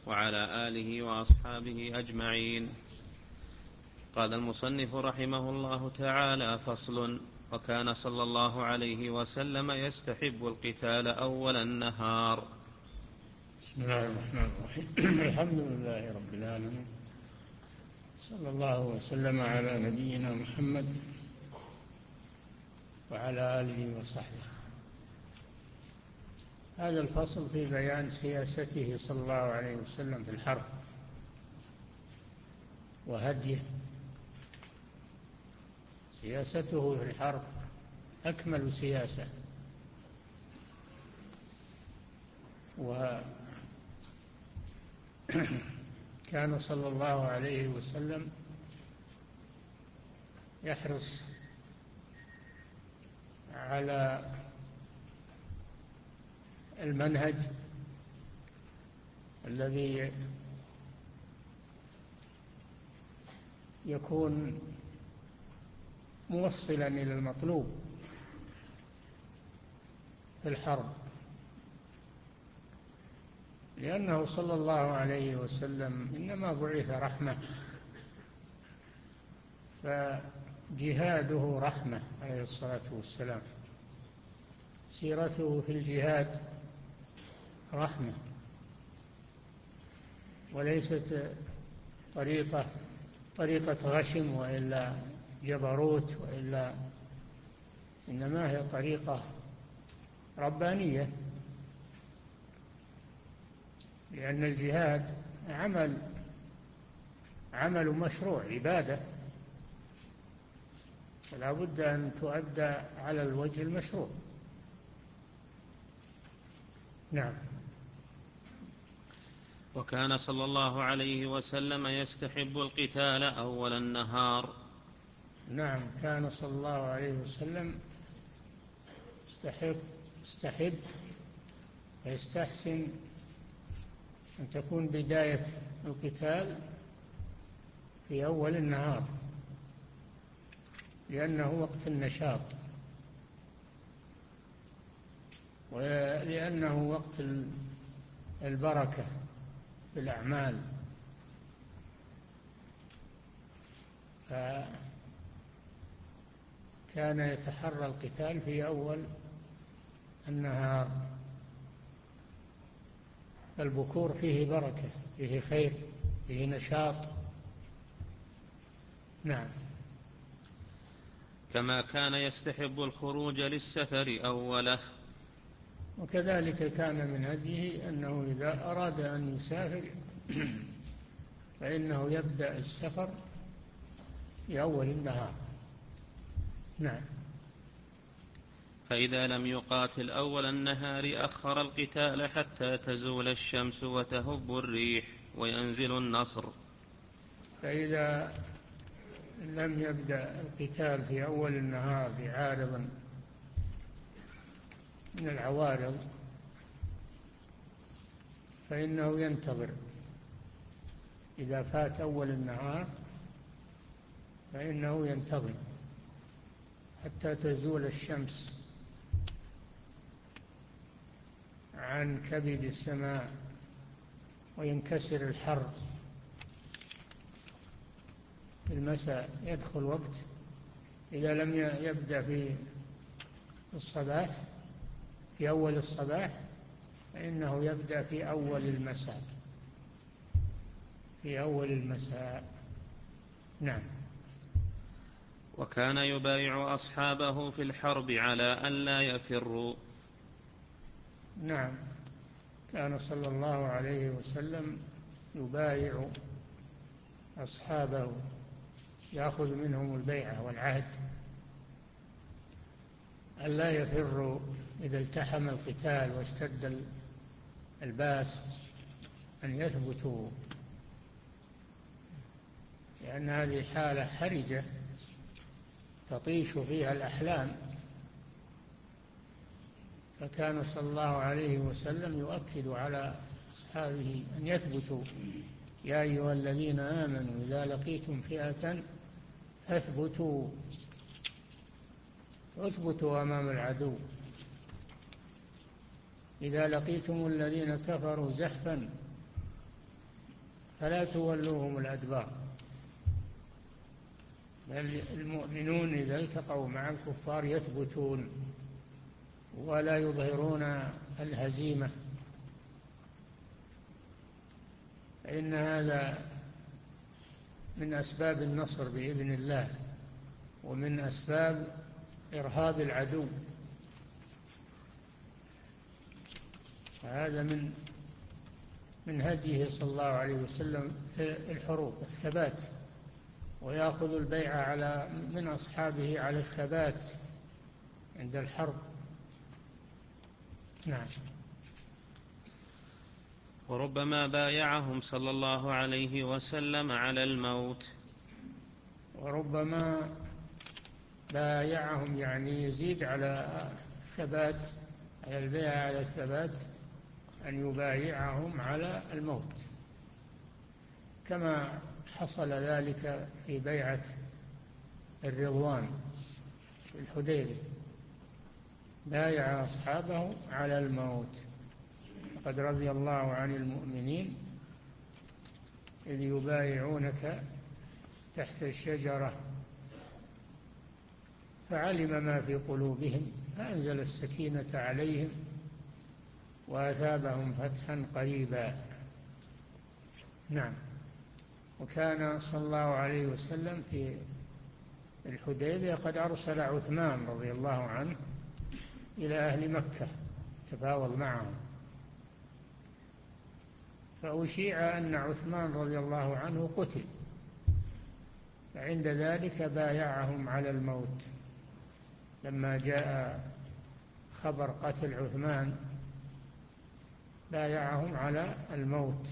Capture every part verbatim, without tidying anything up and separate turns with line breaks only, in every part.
وعلى آله وأصحابه أجمعين. قال المصنف رحمه الله تعالى: فصل. وكان صلى الله عليه وسلم يستحب القتال أول النهار.
بسم الله الرحمن الرحيم. الحمد لله رب العالمين، صلى الله وسلم على نبينا محمد وعلى آله وصحبه. هذا الفصل في بيان سياسته صلى الله عليه وسلم في الحرب وهديه. سياسته في الحرب أكمل سياسة، وكان صلى الله عليه وسلم يحرص على المنهج الذي يكون موصلا إلى المطلوب في الحرب، لأنه صلى الله عليه وسلم إنما بعث رحمة، فجهاده رحمة عليه الصلاة والسلام. سيرته في الجهاد رحمة، وليست طريقة طريقة غشم وإلا جبروت وإلا، إنما هي طريقة ربانية، لأن الجهاد عمل عمل مشروع، عبادة، فلا بد أن تؤدى على الوجه المشروع. نعم.
وكان صلى الله عليه وسلم يستحب القتال أول النهار.
نعم، كان صلى الله عليه وسلم يستحب يستحب ويستحسن أن تكون بداية القتال في أول النهار، لأنه وقت النشاط، ولأنه وقت البركة في الأعمال. فكان يتحرى القتال في أول النهار، البكور فيه بركة، فيه خير، فيه نشاط. نعم.
كما كان يستحب الخروج للسفر أوله.
وكذلك كان من هديه أنه إذا أراد أن يسافر فإنه يبدأ السفر في أول النهار. نعم.
فإذا لم يقاتل أول النهار أخر القتال حتى تزول الشمس وتهب الريح وينزل النصر.
فإذا لم يبدأ القتال في أول النهار بعارض من العوارض فإنه ينتظر. إذا فات أول النهار فإنه ينتظر حتى تزول الشمس عن كبد السماء وينكسر الحر. في المساء يدخل وقت، إذا لم يبدأ في الصباح في أول الصباح فإنه يبدأ في أول المساء في أول المساء. نعم.
وكان يبايع أصحابه في الحرب على أن لا يفروا.
نعم، كان صلى الله عليه وسلم يبايع أصحابه، يأخذ منهم البيعة والعهد أن لا يفروا إذا التحم القتال واشتد الباس، أن يثبتوا، لأن هذه حالة حرجة تطيش فيها الأحلام. فكان صلى الله عليه وسلم يؤكد على أصحابه أن يثبتوا: يا أيها الذين آمنوا إذا لقيتم فئة فاثبتوا، اثبتوا أمام العدو. إذا لقيتم الذين كفروا زحفا فلا تولوهم الأدبار، بل المؤمنون إذا التقوا مع الكفار يثبتون ولا يظهرون الهزيمة، فإن هذا من أسباب النصر بإذن الله، ومن أسباب إرهاب العدو. هذا من من هديه صلى الله عليه وسلم في الحروب الثبات، ويأخذ البيعة على من أصحابه على الثبات عند الحرب. نعم.
وربما بايعهم صلى الله عليه وسلم على الموت.
وربما بايعهم يعني يزيد على الثبات، على البيعة على الثبات، أن يبايعهم على الموت، كما حصل ذلك في بيعة الرضوان في الحديبية، بايع أصحابه على الموت. لقد رضي الله عن المؤمنين إذ يبايعونك تحت الشجرة فعلم ما في قلوبهم فأنزل السكينة عليهم وأثابهم فتحا قريبا. نعم. وكان صلى الله عليه وسلم في الحديبية قد أرسل عثمان رضي الله عنه إلى أهل مكة تفاوض معهم، فأشيع أن عثمان رضي الله عنه قتل، فعند ذلك بايعهم على الموت. لما جاء خبر قتل عثمان بايعهم على الموت.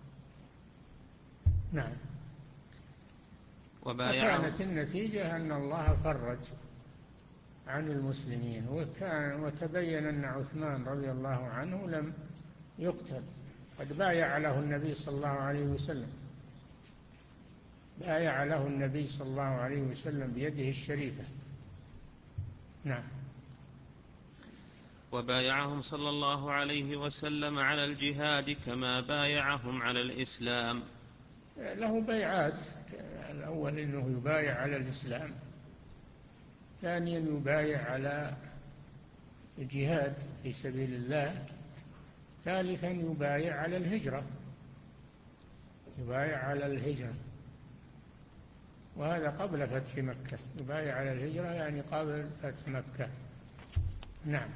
نعم. وكانت النتيجة أن الله فرج عن المسلمين، وكان وتبين أن عثمان رضي الله عنه لم يقتل، قد بايع له النبي صلى الله عليه وسلم، بايع له النبي صلى الله عليه وسلم بيده الشريفة. نعم.
وبايعهم صلى الله عليه وسلم على الجهاد كما بايعهم على الإسلام.
له بيعات، الأول أنه يبايع على الإسلام، ثانيا يبايع على الجهاد في سبيل الله، ثالثا يبايع على الهجرة، يبايع على الهجرة، وهذا قبل فتح مكة. يبايع على الهجرة يعني قبل فتح مكة. نعم.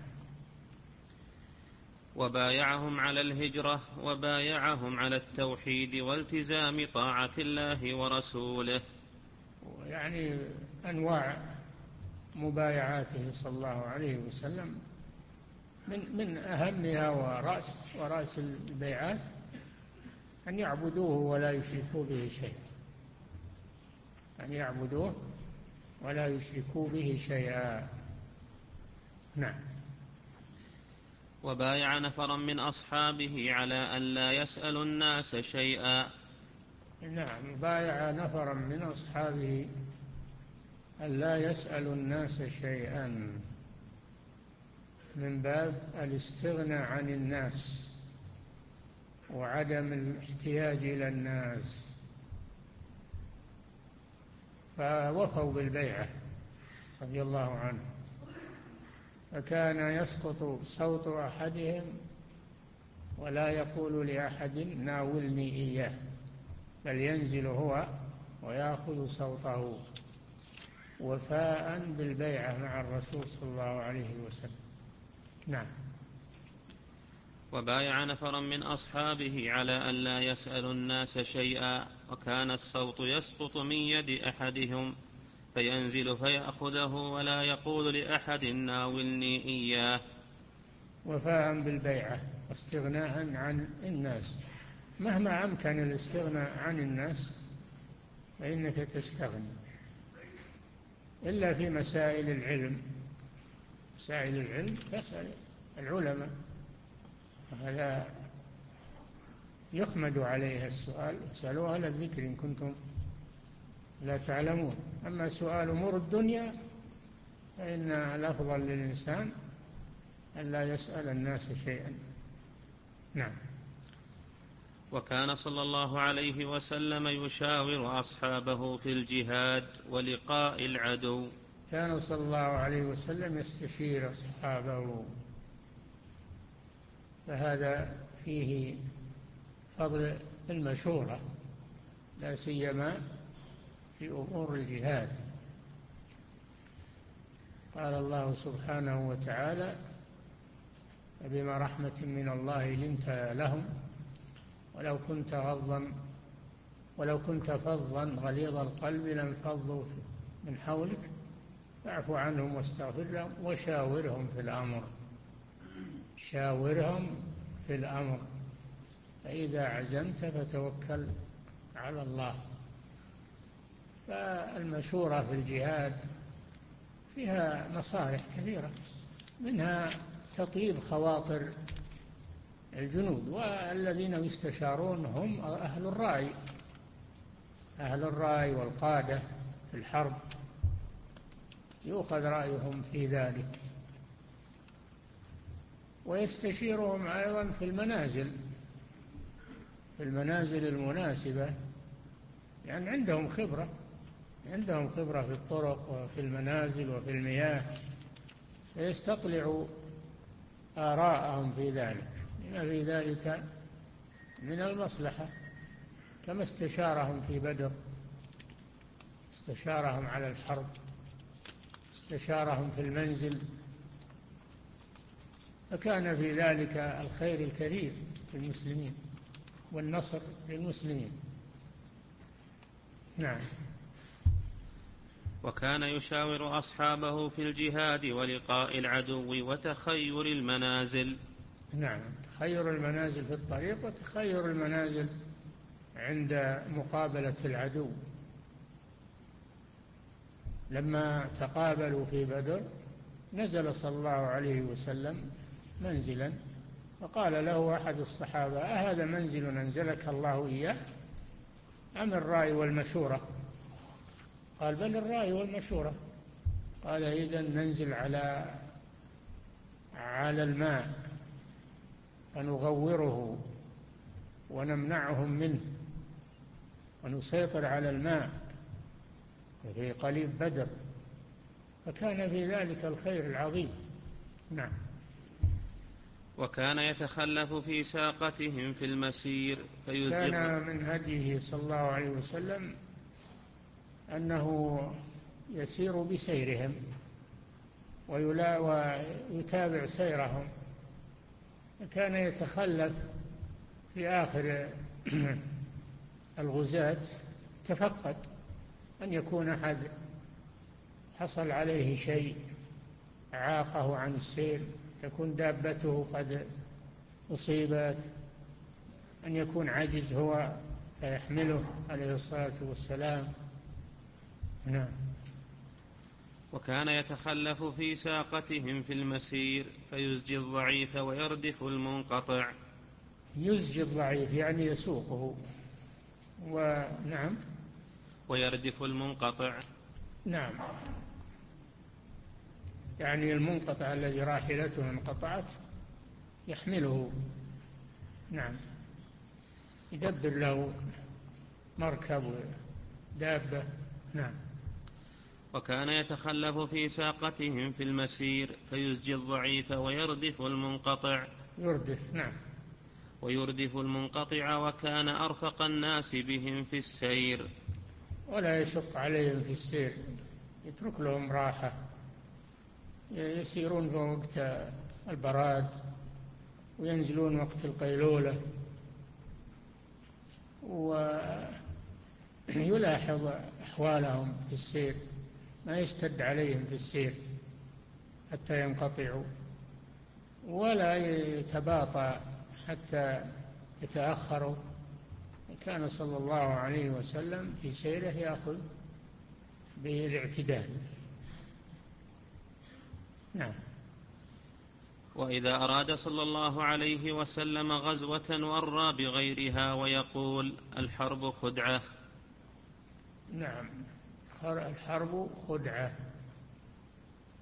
وبايعهم على الهجرة وبايعهم على التوحيد والتزام طاعة الله ورسوله.
يعني أنواع مبايعاته صلى الله عليه وسلم من من أهمها ورأس ورأس البيعات أن يعبدوه ولا يشركوا به شيئا، أن يعبدوه ولا يشركوا به شيئا. نعم.
وبايع نفرا من أصحابه على أن لا يسأل الناس شيئا.
نعم. بايع نفرا من أصحابه أن لا يسأل الناس شيئا من باب الاستغناء عن الناس وعدم الاحتياج إلى الناس، فوفوا بالبيعة رضي الله عنه. فكان يسقط صوت أحدهم ولا يقول لأحد ناولني إياه، بل ينزل هو ويأخذ صوته وفاء بالبيعة مع الرسول صلى الله عليه وسلم. نعم.
وبايع نفرا من أصحابه على أن لا يسأل الناس شيئا، وكان الصوت يسقط من يد أحدهم فينزل فيأخذه ولا يقول لأحد ناولني إياه.
وفاء بالبيعة واستغناء عن الناس، مهما أمكن الاستغناء عن الناس فإنك تستغني، إلا في مسائل العلم. مسائل العلم تسأل العلماء، وهذا يحمد عليها السؤال، اسألوا أهل الذكر إن كنتم لا تعلمون. أما سؤال أمور الدنيا فإن الأفضل للإنسان أن لا يسأل الناس شيئا. نعم.
وكان صلى الله عليه وسلم يشاور أصحابه في الجهاد ولقاء العدو.
كان صلى الله عليه وسلم يستشير أصحابه، فهذا فيه فضل المشورة، لا سيما في أمور الجهاد. قال الله سبحانه وتعالى: فبما رحمة من الله لنت لهم ولو كنت غضا ولو كنت فظا غليظ القلب لانفضوا من حولك فاعف عنهم واستغفر لهم وشاورهم في الأمر. شاورهم في الأمر، فإذا عزمت فتوكل على الله. فالمشورة في الجهاد فيها مصالح كثيرة، منها تطيب خواطر الجنود، والذين يستشارون هم أهل الرأي، أهل الرأي والقادة في الحرب يؤخذ رأيهم في ذلك. ويستشيرهم أيضا في المنازل في المنازل المناسبة، يعني عندهم خبرة عندهم خبرة في الطرق وفي المنازل وفي المياه، فيستطلع آراءهم في ذلك، لما في ذلك من المصلحة. كما استشارهم في بدر، استشارهم على الحرب، استشارهم في المنزل، فكان في ذلك الخير الكثير للمسلمين والنصر للمسلمين. نعم.
وكان يشاور أصحابه في الجهاد ولقاء العدو وتخير المنازل.
نعم، تخير المنازل في الطريق وتخير المنازل عند مقابلة العدو. لما تقابلوا في بدر نزل صلى الله عليه وسلم منزلا، فقال له أحد الصحابة: أهذا منزل أنزلك الله إياه أم الرأي والمشورة؟ قال: بل الرأي والمشورة. قال: إذن ننزل على على الماء فنغوره ونمنعهم منه ونسيطر على الماء في قليب بدر. فكان في ذلك الخير العظيم. نعم.
وكان يتخلف في ساقتهم في المسير فيزجر.
كان من هديه صلى الله عليه وسلم أنه يسير بسيرهم ويتابع سيرهم، كان يتخلف في آخر الغزاة، تفقد أن يكون أحد حصل عليه شيء عاقه عن السير، تكون دابته قد أصيبت، أن يكون عجز هو فيحمله عليه الصلاة والسلام. نعم.
وكان يتخلف في ساقتهم في المسير فيزجي الضعيف ويردف المنقطع.
يزجي الضعيف يعني يسوقه. ونعم.
ويردف المنقطع.
نعم، يعني المنقطع الذي راحلته انقطعت يحمله. نعم، يدبر له مركب ودابة. نعم.
وكان يتخلف في ساقتهم في المسير فيزجي الضعيف ويردف المنقطع.
يردف. نعم.
ويردف المنقطع. وكان أرفق الناس بهم في السير،
ولا يشق عليهم في السير، يترك لهم راحة، يسيرون في وقت البراد وينزلون وقت القيلولة، ويلاحظ أحوالهم في السير، ما يشتد عليهم في السير حتى ينقطعوا، ولا يتباطأ حتى يتأخروا. كان صلى الله عليه وسلم في سيره يأخذ بالاعتدال. نعم.
وإذا أراد صلى الله عليه وسلم غزوة ورى بغيرها ويقول: الحرب خدعة.
نعم، الحرب خدعة،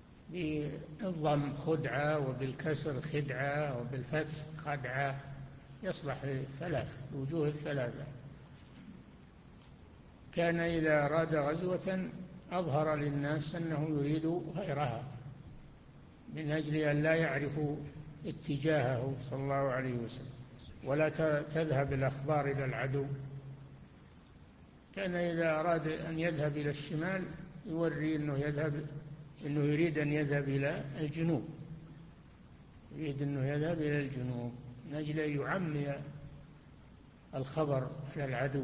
بالضم خدعة وبالكسر خدعة وبالفتح خدعة. يصلح للثلاث الوجوه الثلاثة. كان إذا أراد غزوة أظهر للناس أنه يريد غيرها من أجل أن لا يعرفوا اتجاهه صلى الله عليه وسلم ولا تذهب الأخبار إلى العدو. كان إذا أراد أن يذهب إلى الشمال يوري أنه يذهب أنه يريد أن يذهب إلى الجنوب، يريد أنه يذهب إلى الجنوب من أجل أن يعمي الخبر على العدو،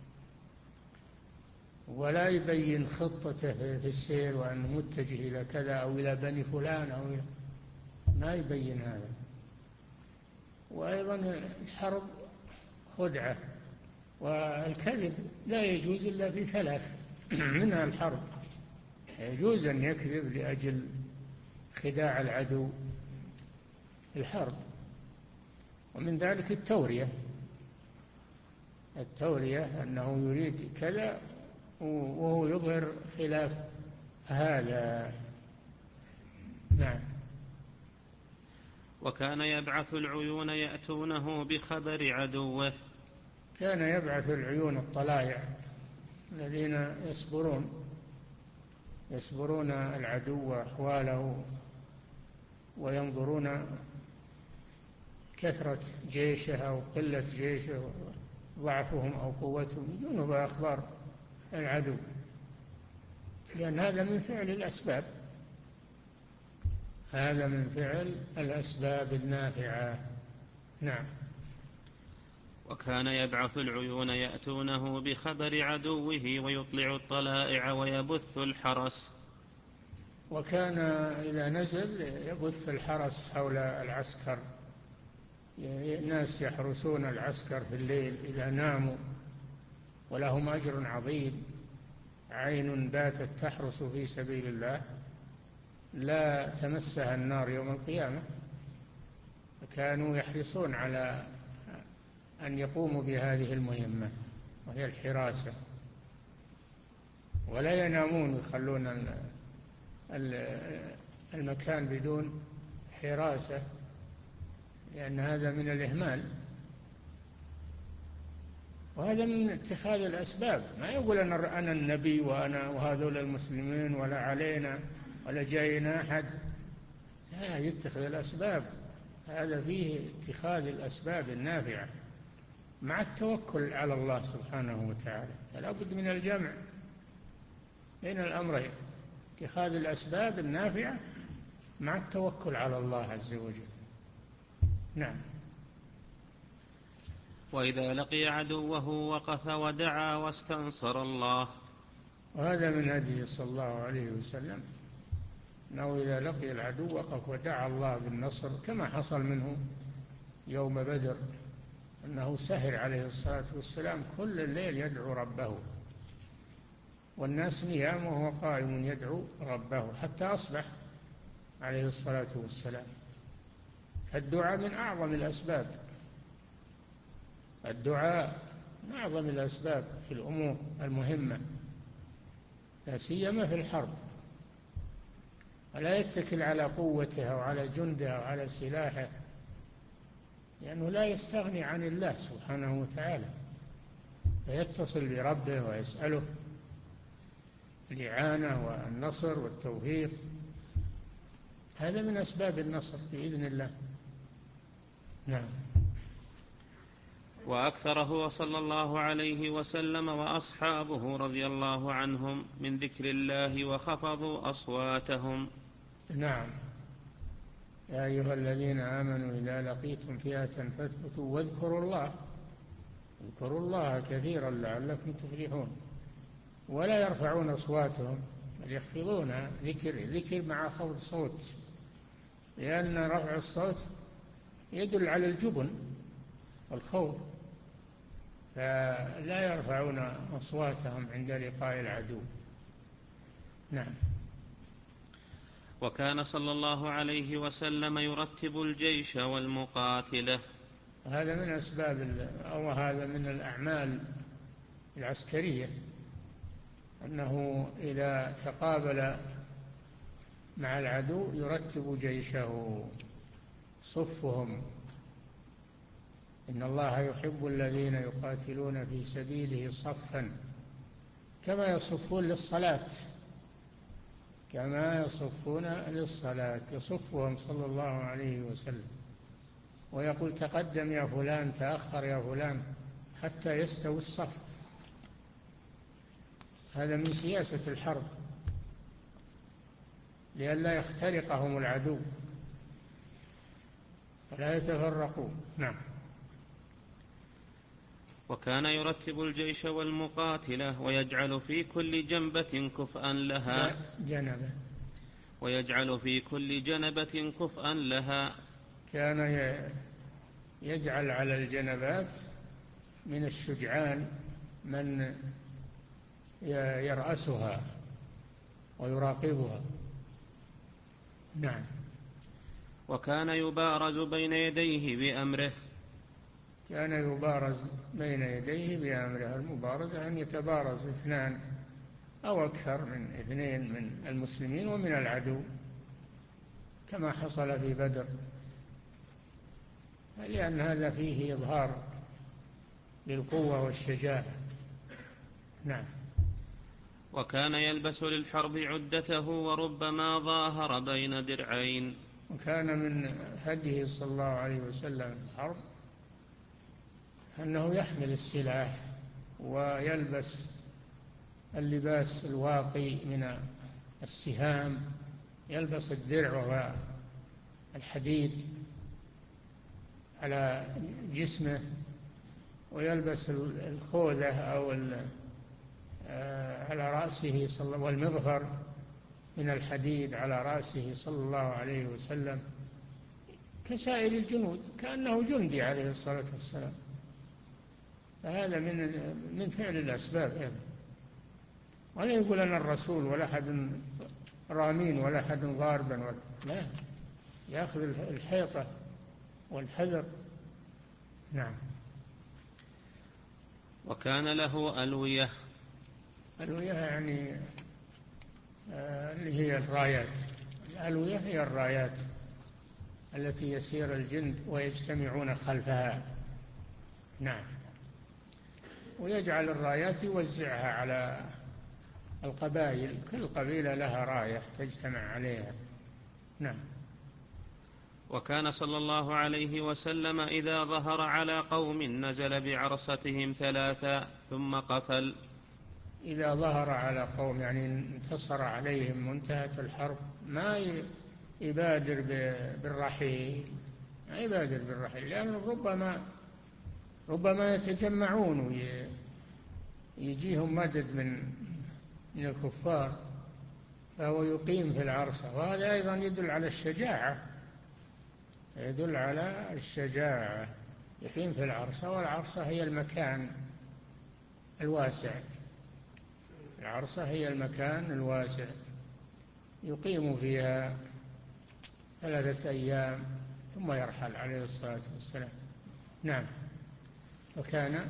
ولا يبين خطته في السير وأنه متجه إلى كذا أو إلى بني فلان أو إلى، ما يبين هذا. وأيضا الحرب خدعة، والكذب لا يجوز إلا في ثلاث منها الحرب. يجوز أن يكذب لأجل خداع العدو الحرب، ومن ذلك التورية. التورية أنه يريد كذا وهو يظهر خلاف هذا. نعم.
وكان يبعث العيون يأتونه بخبر عدوه.
كان يبعث العيون الطلائع الذين يصبرون يصبرون العدو وأحواله وينظرون كثرة جيشه أو قلة جيشه ضعفهم أو قوتهم، يجون بأخبار العدو، لأن هذا من فعل الأسباب، هذا من فعل الأسباب النافعة. نعم.
وكان يبعث العيون يأتونه بخبر عدوه ويطلع الطلائع ويبث الحرس.
وكان إذا نزل يبث الحرس حول العسكر، الناس يحرسون العسكر في الليل إذا ناموا، ولهم أجر عظيم. عين باتت تحرس في سبيل الله لا تمسها النار يوم القيامة. كانوا يحرصون على أن يقوموا بهذه المهمة وهي الحراسة، ولا ينامون يخلون المكان بدون حراسة، لأن هذا من الإهمال، وهذا من اتخاذ الأسباب. ما يقول أنا أنا النبي وأنا وهذول المسلمين ولا علينا ولا جاينا أحد، لا، يتخذ الأسباب. هذا فيه اتخاذ الأسباب النافعة مع التوكل على الله سبحانه وتعالى. فلا بد من الجمع بين الأمرين، اتخاذ الأسباب النافعة مع التوكل على الله عز وجل. نعم.
وإذا لقي عدوه وقف ودعا واستنصر الله.
وهذا من هديه صلى الله عليه وسلم، أنه إذا لقي العدو وقف ودعا الله بالنصر، كما حصل منه يوم بدر، أنه سهر عليه الصلاة والسلام كل الليل يدعو ربه، والناس نيام وهو قائم يدعو ربه حتى أصبح عليه الصلاة والسلام. فالدعاء من أعظم الأسباب، الدعاء من أعظم الأسباب في الأمور المهمة، لا سيما في الحرب. ولا يتكل على قوته أو على جنده أو على سلاحه، لأنه لا يستغني عن الله سبحانه وتعالى، فيتصل بربه ويسأله الإعانة والنصر والتوفيق. هذا من أسباب النصر بإذن الله. نعم.
وأكثر هو صلى الله عليه وسلم وأصحابه رضي الله عنهم من ذكر الله وخفضوا أصواتهم.
نعم. يا أيها الذين آمنوا إذا لقيتم فئة فاثبتوا واذكروا الله، اذكروا الله كثيرا لعلكم تفلحون. ولا يرفعون أصواتهم بل يخفضونها، ذكر ذكر مع خفض صوت، لأن رفع الصوت يدل على الجبن والخوف، فلا يرفعون أصواتهم عند لقاء العدو. نعم.
وكان صلى الله عليه وسلم يرتب الجيش والمقاتلة.
هذا من أسباب أو هذا من الأعمال العسكرية، أنه إذا تقابل مع العدو يرتب جيشه، صفهم إن الله يحب الذين يقاتلون في سبيله صفا كما يصفون للصلاة كما يصفون للصلاة يصفهم صلى الله عليه وسلم ويقول تقدم يا فلان تأخر يا فلان حتى يستوي الصف. هذا من سياسة الحرب لئلا يخترقهم العدو فلا يتفرقوا. نعم.
وكان يرتب الجيش والمقاتلة ويجعل في كل جنبة كفءا لها
جنبة
ويجعل في كل جنبة كفءا لها
كان يجعل على الجنبات من الشجعان من يرأسها ويراقبها. نعم.
وكان يبارز بين يديه بأمره
كان يبارز بين يديه بأمره. المبارزة أن يتبارز اثنان أو أكثر من اثنين من المسلمين ومن العدو كما حصل في بدر لأن هذا فيه إظهار للقوة والشجاعة. نعم.
وكان يلبس للحرب عدته وربما ظاهر بين درعين.
وكان من هديه صلى الله عليه وسلم في الحرب أنه يحمل السلاح ويلبس اللباس الواقي من السهام يلبس الدرع وهو الحديد على جسمه ويلبس الخوذة أو على رأسه والمغفر من الحديد على رأسه صلى الله عليه وسلم كسائر الجنود كأنه جندي عليه الصلاة والسلام. فهذا من من فعل الأسباب هذا. ولا يقول أنا الرسول ولا أحد رامين ولا أحد ضاربا لا يأخذ الحيطة والحذر. نعم.
وكان له ألوية.
ألوية يعني آه اللي هي الرايات. الألوية هي الرايات التي يسير الجند ويجتمعون خلفها. نعم. ويجعل الرايات يوزعها على القبائل كل قبيلة لها راية تجتمع عليها. نعم.
وكان صلى الله عليه وسلم إذا ظهر على قوم نزل بعرصتهم ثلاثا ثم قفل.
إذا ظهر على قوم يعني انتصر عليهم وانتهت الحرب ما يبادر بالرحيل ما يبادر بالرحيل لأن ربما ربما يتجمعون ويجيهم مدد من من الكفار فهو يقيم في العرصة. وهذا أيضا يدل على الشجاعة يدل على الشجاعة. يقيم في العرصة والعرصة هي المكان الواسع. العرصة هي المكان الواسع يقيم فيها ثلاثة أيام ثم يرحل عليه الصلاة والسلام. نعم. وكان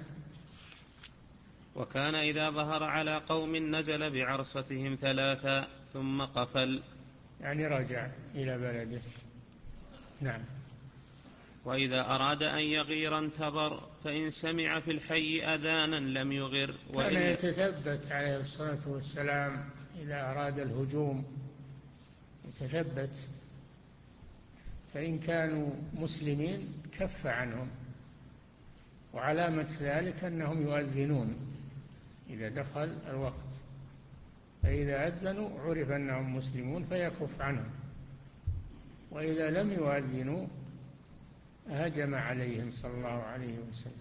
وكان إذا ظهر على قوم نزل بعرصتهم ثلاثا ثم قفل
يعني رجع إلى بلده. نعم.
وإذا أراد أن يغير انتظر فإن سمع في الحي أذانا لم يغر.
كان يتثبت عليه الصلاة والسلام إذا أراد الهجوم يتثبت فإن كانوا مسلمين كف عنهم. وعلامة ذلك أنهم يؤذنون إذا دخل الوقت فإذا أذنوا عرف أنهم مسلمون فيكف عنهم وإذا لم يؤذنوا هجم عليهم صلى الله عليه وسلم.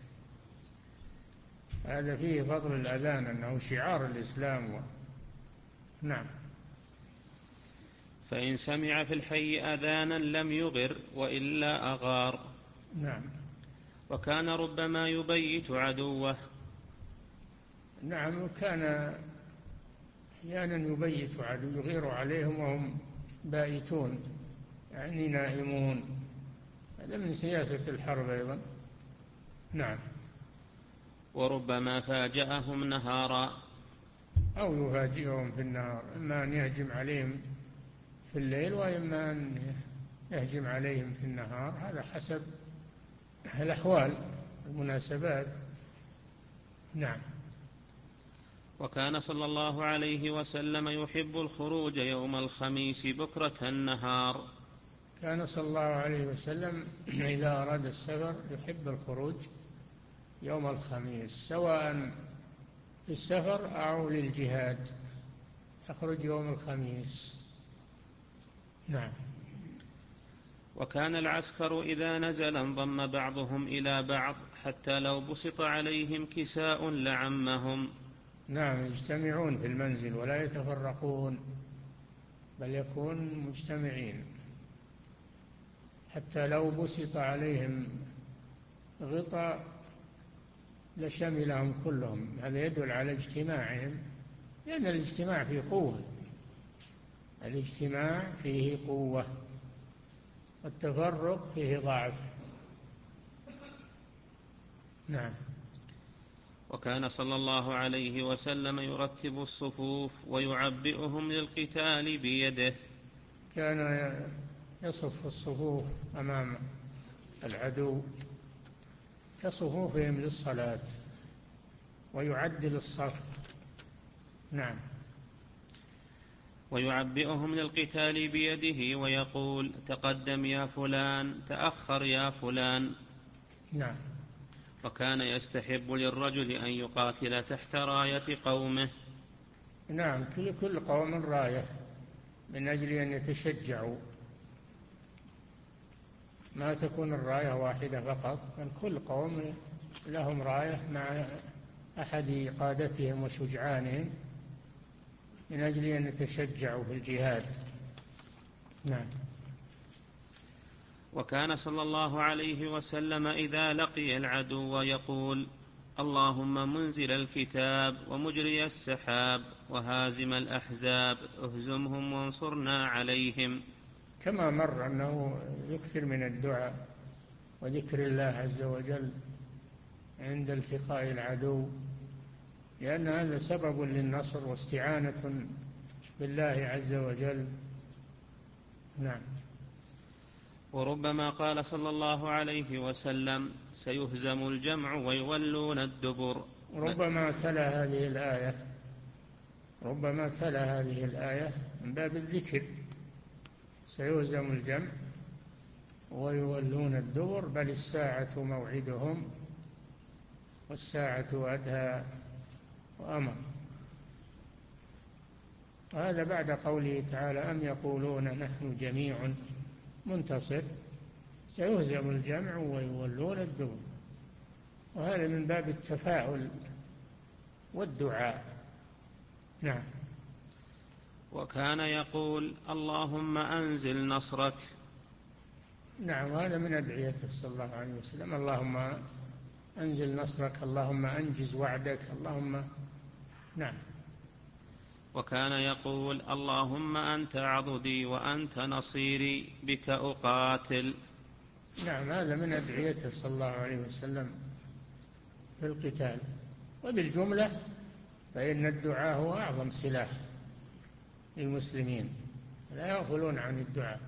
هذا فيه فضل الأذان أنه شعار الإسلام و... نعم.
فإن سمع في الحي أذانا لم يغر وإلا أغار.
نعم.
وكان ربما يبيت عدوه.
نعم. وكان أحيانا يبيت عدو يغير عليهم وهم بائتون يعني نائمون. هذا من سياسة الحرب أيضا. نعم.
وربما فاجأهم نهارا
أو يفاجئهم في النهار إما أن يهجم عليهم في الليل وإما أن يهجم عليهم في النهار هذا حسب الأحوال. المناسبات. نعم.
وكان صلى الله عليه وسلم يحب الخروج يوم الخميس بكرة النهار.
كان صلى الله عليه وسلم إذا أراد السفر يحب الخروج يوم الخميس، سواء في السفر أو للجهاد، يخرج يوم الخميس. نعم.
وكان العسكر إذا نزل انضم بعضهم إلى بعض حتى لو بسط عليهم كساء لعمهم.
نعم، يجتمعون في المنزل ولا يتفرقون، بل يكون مجتمعين، حتى لو بسط عليهم غطاء لشملهم كلهم. هذا يدل على اجتماعهم، لأن الاجتماع فيه قوة، الاجتماع فيه قوة، والتفرق فيه ضعف. نعم.
وكان صلى الله عليه وسلم يرتب الصفوف ويعبئهم للقتال بيده.
كان يصف الصفوف أمام العدو كصفوفهم للصلاة ويعدل الصف. نعم.
ويعبئهم للقتال بيده ويقول: تقدم يا فلان، تأخر يا فلان.
نعم.
وكان يستحب للرجل أن يقاتل تحت راية قومه.
نعم، كل كل قوم راية، من أجل أن يتشجعوا، ما تكون الراية واحدة فقط، بل كل قوم لهم راية مع أحد قادتهم وشجعانهم، من أجل أن يتشجعوا في الجهاد. نعم.
وكان صلى الله عليه وسلم إذا لقي العدو يقول: اللهم منزل الكتاب ومجري السحاب وهازم الأحزاب اهزمهم وانصرنا عليهم.
كما مر أنه يكثر من الدعاء وذكر الله عز وجل عند التقاء العدو، لأن هذا سبب للنصر واستعانة بالله عز وجل. نعم.
وربما قال صلى الله عليه وسلم: سيهزم الجمع ويولون الدبر.
ربما تلا هذه الآية ربما تلا هذه الآية من باب الذكر: سيهزم الجمع ويولون الدبر، بل الساعة موعدهم والساعة أدهى وأمر. وهذا بعد قوله تعالى: أم يقولون نحن جميع منتصر، سيهزم الجمع ويولون الدبر. وهذا من باب التفاؤل والدعاء. نعم.
وكان يقول: اللهم أنزل نصرك.
نعم، هذا من أدعيته صلى الله عليه وسلم: اللهم أنزل نصرك، اللهم أنجز وعدك، اللهم. نعم.
وكان يقول: اللهم أنت عضدي وأنت نصيري بك أقاتل.
نعم، هذا من أدعيته صلى الله عليه وسلم في القتال. وبالجملة فإن الدعاء هو أعظم سلاح للمسلمين، لا يغفلون عن الدعاء.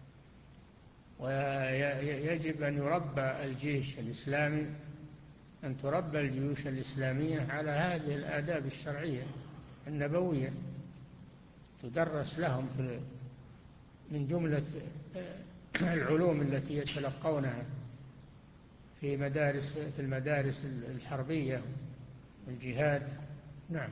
ويجب أن يربى الجيش الإسلامي، أن تربى الجيوش الإسلامية على هذه الآداب الشرعية النبوية، تدرس لهم في من جملة العلوم التي يتلقونها في مدارس في المدارس الحربية والجهاد. نعم.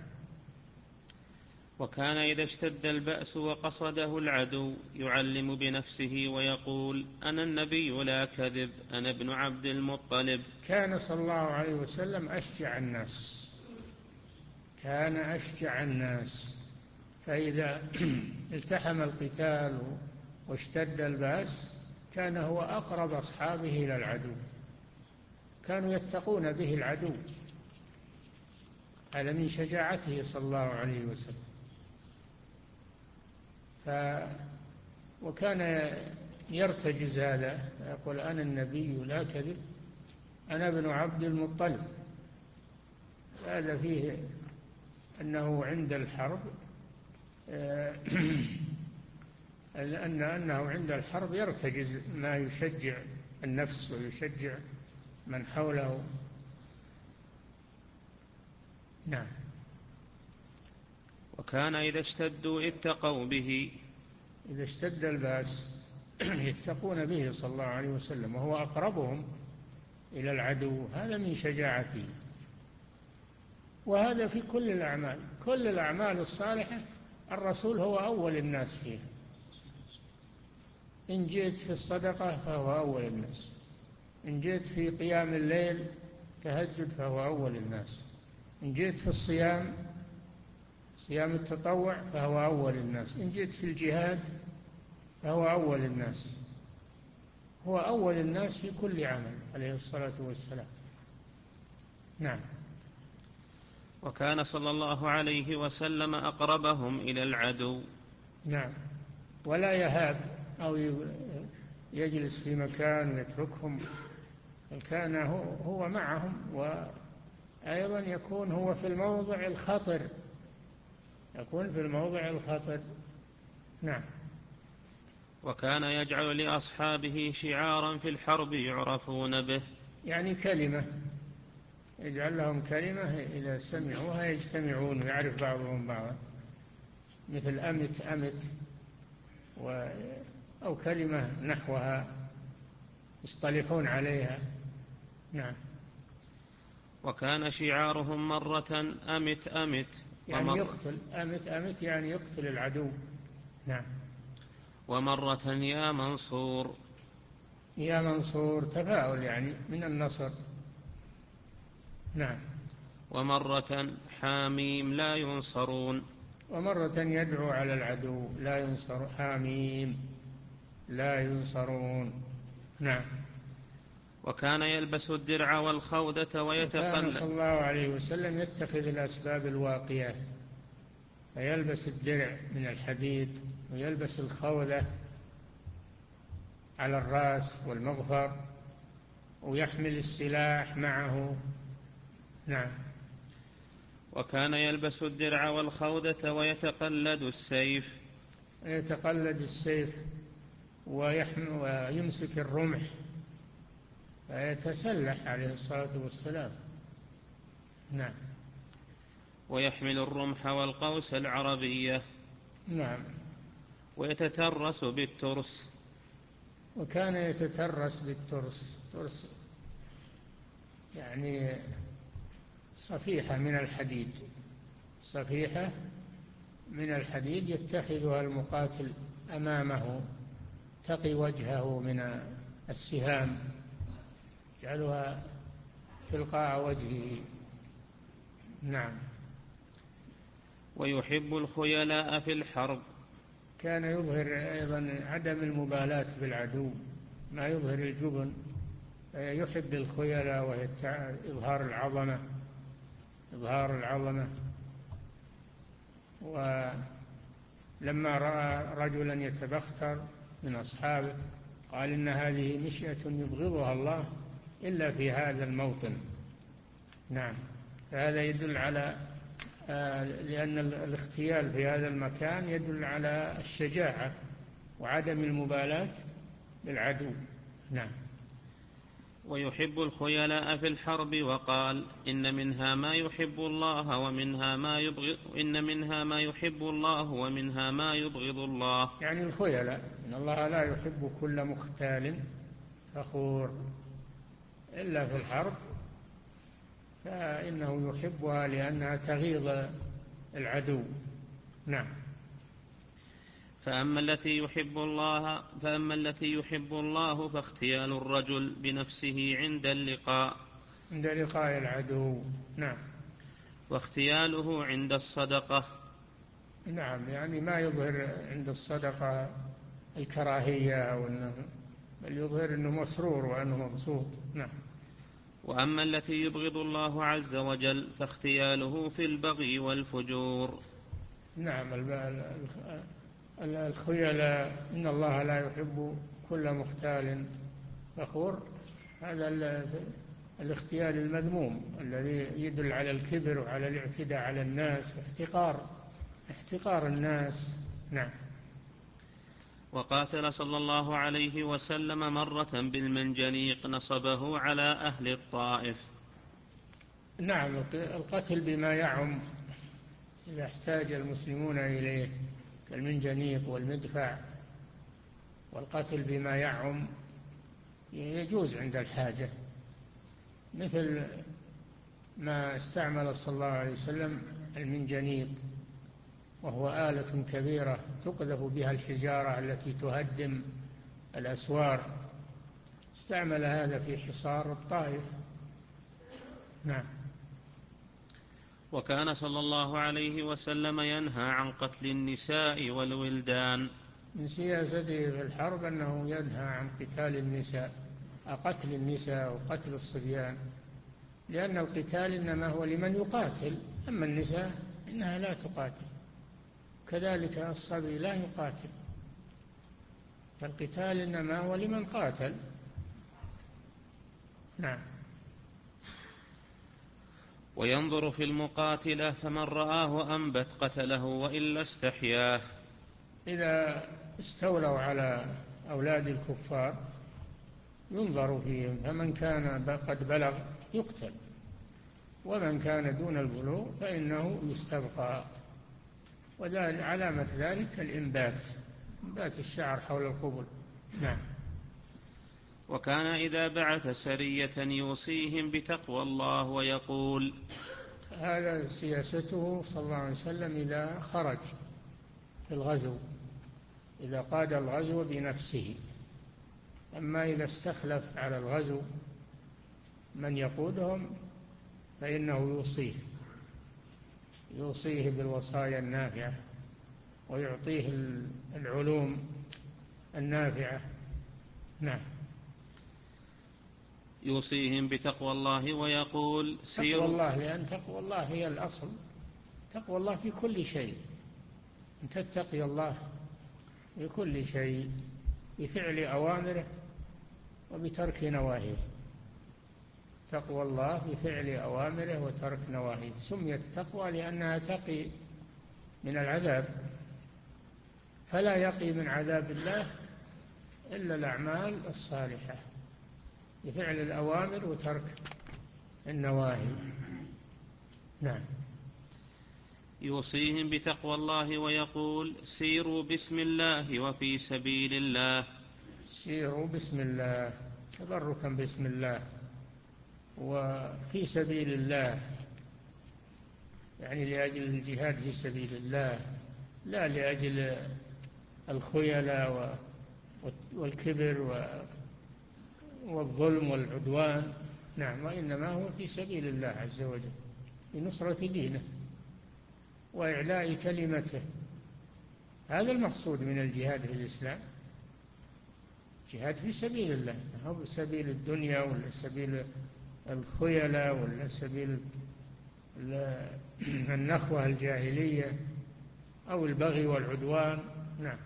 وكان إذا اشتد البأس وقصده العدو يعلم بنفسه ويقول: أنا النبي لا كذب، أنا ابن عبد المطلب.
كان صلى الله عليه وسلم أشجع الناس، كان أشجع الناس، فإذا التحم القتال واشتد البأس كان هو أقرب أصحابه إلى العدو، كانوا يتقون به العدو. هذا من شجاعته صلى الله عليه وسلم. ف وكان يرتجز هذا، يقول: أنا النبي لا كذب، أنا ابن عبد المطلب. هذا فيه أنه عند الحرب أن أنه عند الحرب يرتجز ما يشجع النفس ويشجع من حوله. نعم.
وكان إذا اشتدوا اتقوا به.
إذا اشتد الباس يتقون به صلى الله عليه وسلم، وهو أقربهم إلى العدو، هذا من شجاعته. وهذا في كل الأعمال، كل الأعمال الصالحة الرسول هو أول الناس فيها. إن جئت في الصدقة فهو أول الناس، إن جئت في قيام الليل تهجد فهو أول الناس، إن جئت في الصيام صيام التطوع فهو أول الناس، إن جئت في الجهاد فهو أول الناس. هو أول الناس في كل عمل عليه الصلاة والسلام. نعم.
وكان صلى الله عليه وسلم أقربهم إلى العدو.
نعم. ولا يهاب أو يجلس في مكان ويتركهم، كان هو معهم، وأيضا يكون هو في الموضع الخطر، يكون في الموضع الخطر. نعم.
وكان يجعل لأصحابه شعارا في الحرب يعرفون به، يعني
كلمة، يجعل لهم كلمة إذا سمعوها يجتمعون ويعرف بعضهم بعضا، مثل أمت أمت و أو كلمة نحوها يصطلحون عليها. نعم.
وكان شعارهم مرة أمت أمت،
يعني يقتل، أمت أمت يعني يقتل العدو. نعم.
ومرة يا منصور،
يا منصور تفاؤل يعني من النصر. نعم.
ومرة حاميم لا ينصرون،
ومرة يدعو على العدو لا ينصر، حاميم لا ينصرون. نعم.
وكان يلبس الدرع والخوذة ويتقلد.
وكان صلى الله عليه وسلم يتخذ الأسباب الواقية، فيلبس الدرع من الحديد ويلبس الخوذة على الرأس والمغفر ويحمل السلاح معه. نعم.
وكان يلبس الدرع والخوذة ويتقلد السيف،
يتقلد السيف ويمسك الرمح ويتسلح عليه الصلاة والسلام. نعم.
ويحمل الرمح والقوس العربية.
نعم.
ويتترس بالترس.
وكان يتترس بالترس، ترس يعني صفيحة من الحديد، صفيحة من الحديد يتخذها المقاتل أمامه تقي وجهه من السهام، يجعلها تلقاء وجهه. نعم.
ويحب الخيلاء في الحرب.
كان يظهر أيضا عدم المبالاة بالعدو، ما يظهر الجبن، يحب الخيلاء وهي إظهار العظمة، إظهار العظمة. ولما رأى رجلا يتبختر من أصحابه قال إن هذه مشية يبغضها الله إلا في هذا الموطن. نعم. فهذا يدل على آه لأن الاغتيال في هذا المكان يدل على الشجاعة وعدم المبالاة بالعدو. نعم.
ويحب الخيلاء في الحرب، وقال إن منها ما يحب الله ومنها ما يبغض، إن منها ما يحب الله ومنها ما يبغض الله،
يعني الخيلاء إن الله لا يحب كل مختال فخور، إلا في الحرب فإنه يحبها لأنها تغيظ العدو. نعم.
فأما التي يحب الله فأما التي يحب الله فاغتيال الرجل بنفسه عند اللقاء،
عند لقاء العدو. نعم.
واغتياله عند الصدقة.
نعم. يعني ما يظهر عند الصدقة الكراهية وأنه، بل يظهر أنه مسرور وأنه مبسوط. نعم.
وأما التي يبغض الله عز وجل فاغتياله في البغي والفجور.
نعم. الخيلاء إن الله لا يحب كل مختال فخور، هذا الاغتيال المذموم الذي يدل على الكبر وعلى الاعتداء على الناس واحتقار احتقار الناس. نعم.
وقاتل صلى الله عليه وسلم مرة بالمنجنيق نصبه على أهل الطائف.
نعم، القتل بما يعم إذا احتاج المسلمون إليه كالمنجنيق والمدفع، والقتل بما يعم يجوز عند الحاجة، مثل ما استعمل صلى الله عليه وسلم المنجنيق، وهو آلة كبيرة تقذف بها الحجارة التي تهدم الأسوار، استعمل هذا في حصار الطائف. نعم.
وكان صلى الله عليه وسلم ينهى عن قتل النساء والولدان.
من سياسته في الحرب أنه ينهى عن قتال النساء، قتل النساء وقتل الصبيان، لأن القتال إنما هو لمن يقاتل، أما النساء إنها لا تقاتل، كذلك الصبي لا يقاتل، فالقتال إنما هو لمن قاتل. نعم.
وينظر في المقاتلة فمن رآه أنبت قتله وإلا استحياه.
إذا استولوا على أولاد الكفار ينظر فيهم، فمن كان قد بلغ يقتل، ومن كان دون البلوغ فإنه يستبقى، وذلك علامة ذلك الإنبات، إنبات الشعر حول القبل. نعم.
وكان إذا بعث سرية يوصيهم بتقوى الله ويقول،
هذا سياسته صلى الله عليه وسلم إذا خرج في الغزو، إذا قاد الغزو بنفسه. أما إذا استخلف على الغزو من يقودهم فإنه يوصيه يوصيه بالوصايا النافعة، ويعطيه العلوم النافعة. نعم.
يوصيهم بتقوى الله ويقول
تقوى الله، لأن تقوى الله هي الأصل، تقوى الله في كل شيء، أن تتقي الله في كل شيء بفعل أوامره وبترك نواهيه. تقوى الله بفعل أوامره وترك نواهيه، سميت تقوى لأنها تقي من العذاب، فلا يقي من عذاب الله إلا الأعمال الصالحة بفعل الأوامر وترك النواهي. نعم.
يوصيهم بتقوى الله ويقول سيروا بسم الله وفي سبيل الله.
سيروا بسم الله، تبركا بسم الله، وفي سبيل الله، يعني لأجل الجهاد في سبيل الله، لا لأجل الخيلاء والكبر والظلم والعدوان. نعم، وإنما هو في سبيل الله عز وجل لنصرة دينه وإعلاء كلمته. هذا المقصود من الجهاد في الإسلام، جهاد في سبيل الله، هو سبيل الدنيا ولا سبيل الخيلاء ولا سبيل النخوة الجاهلية أو البغي والعدوان. نعم.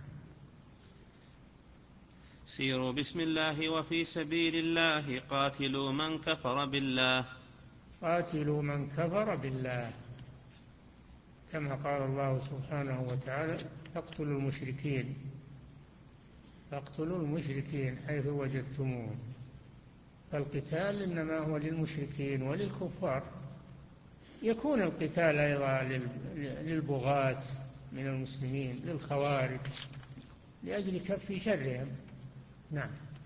سيروا بسم الله وفي سبيل الله قاتلوا من كفر بالله.
قاتلوا من كفر بالله، كما قال الله سبحانه وتعالى فاقتلوا المشركين فاقتلوا المشركين حيث وجدتموهم. فالقتال إنما هو للمشركين وللكفار، يكون القتال أيضا للبغاة من المسلمين، للخوارج، لأجل كف شرهم. نعم.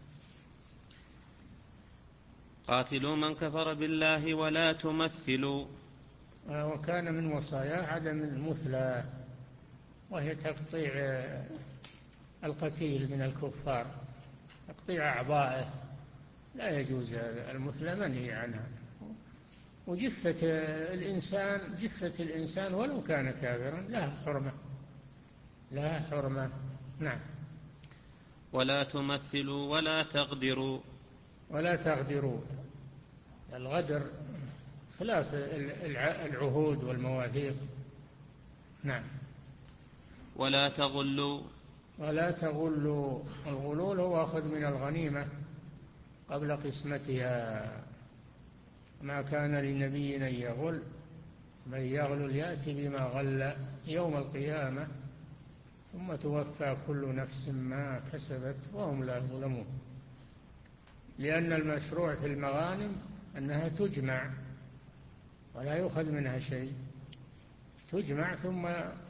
قاتلوا من كفر بالله ولا تمثلوا.
وكان من وصاياه عدم المثلى، وهي تقطيع القتيل من الكفار، تقطيع أعضائه، لا يجوز المثلى، منهي عنها. وجثة الإنسان جثة الإنسان ولو كان كافرا لها حرمة، لها حرمة. نعم.
ولا تمثلوا ولا تغدروا.
ولا تغدروا، الغدر خلاف العهود والمواثيق. نعم.
ولا تغلوا.
ولا تغلوا، الغلول هو أخذ من الغنيمة قبل قسمتها، ما كان لنبي أن يغل، من يغل يأتي بما غل يوم القيامة ثم توفى كل نفس ما كسبت وهم لا يظلمون. لأن المشروع في المغانم أنها تجمع ولا يؤخذ منها شيء، تجمع ثم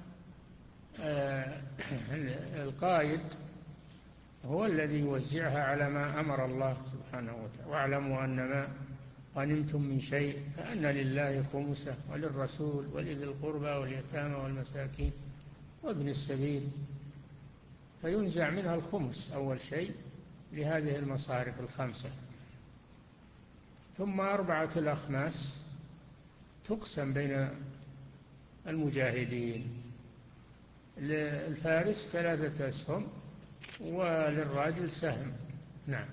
القائد هو الذي يوزعها على ما أمر الله سبحانه وتعالى. واعلموا أن ما غنمتم من شيء فأن لله خمسه وللرسول ولذي القربى واليتامى والمساكين وابن السبيل، فينزع منها الخمس أول شيء لهذه المصارف الخمسة، ثم أربعة الأخماس تقسم بين المجاهدين، للفارس ثلاثة أسهم وللراجل سهم. نعم.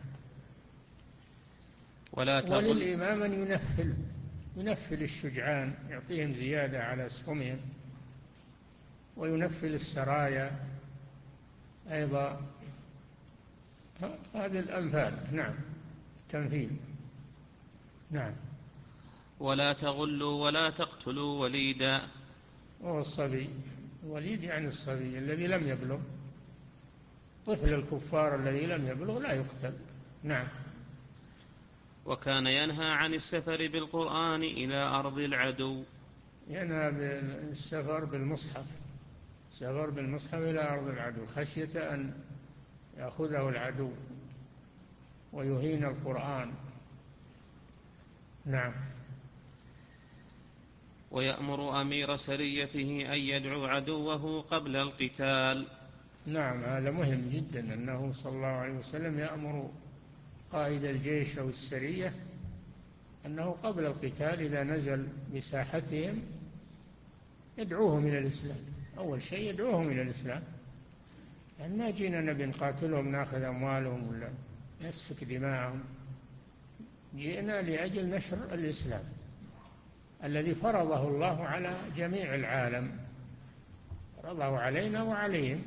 ولا تغل
وللإمام أن ينفل ينفل الشجعان، يعطيهم زيادة على أسهمهم، وينفل السرايا أيضا. هذه الأنفال. نعم، التنفيل. نعم.
ولا تغلوا ولا تقتلوا وليدا،
وهو الصبي. الوليد يعني الصبي الذي لم يبلغ، طفل الكفار الذي لم يبلغ لا يقتل. نعم.
وكان ينهى عن السفر بالقرآن إلى أرض العدو.
ينهى بالسفر بالمصحف، السفر بالمصحف إلى أرض العدو خشية أن يأخذه العدو ويهين القرآن. نعم.
ويأمر أمير سريته أن يدعو عدوه قبل القتال.
نعم، هذا مهم جدا، أنه صلى الله عليه وسلم يأمر قائد الجيش أو السرية أنه قبل القتال إذا نزل بساحتهم يدعوهم إلى الإسلام. أول شيء يدعوهم إلى الإسلام، يعني ما جينا نبي نقاتلهم ناخذ أموالهم ولا نسفك دماءهم، جئنا لأجل نشر الإسلام الذي فرضه الله على جميع العالم، فرضه علينا وعليهم،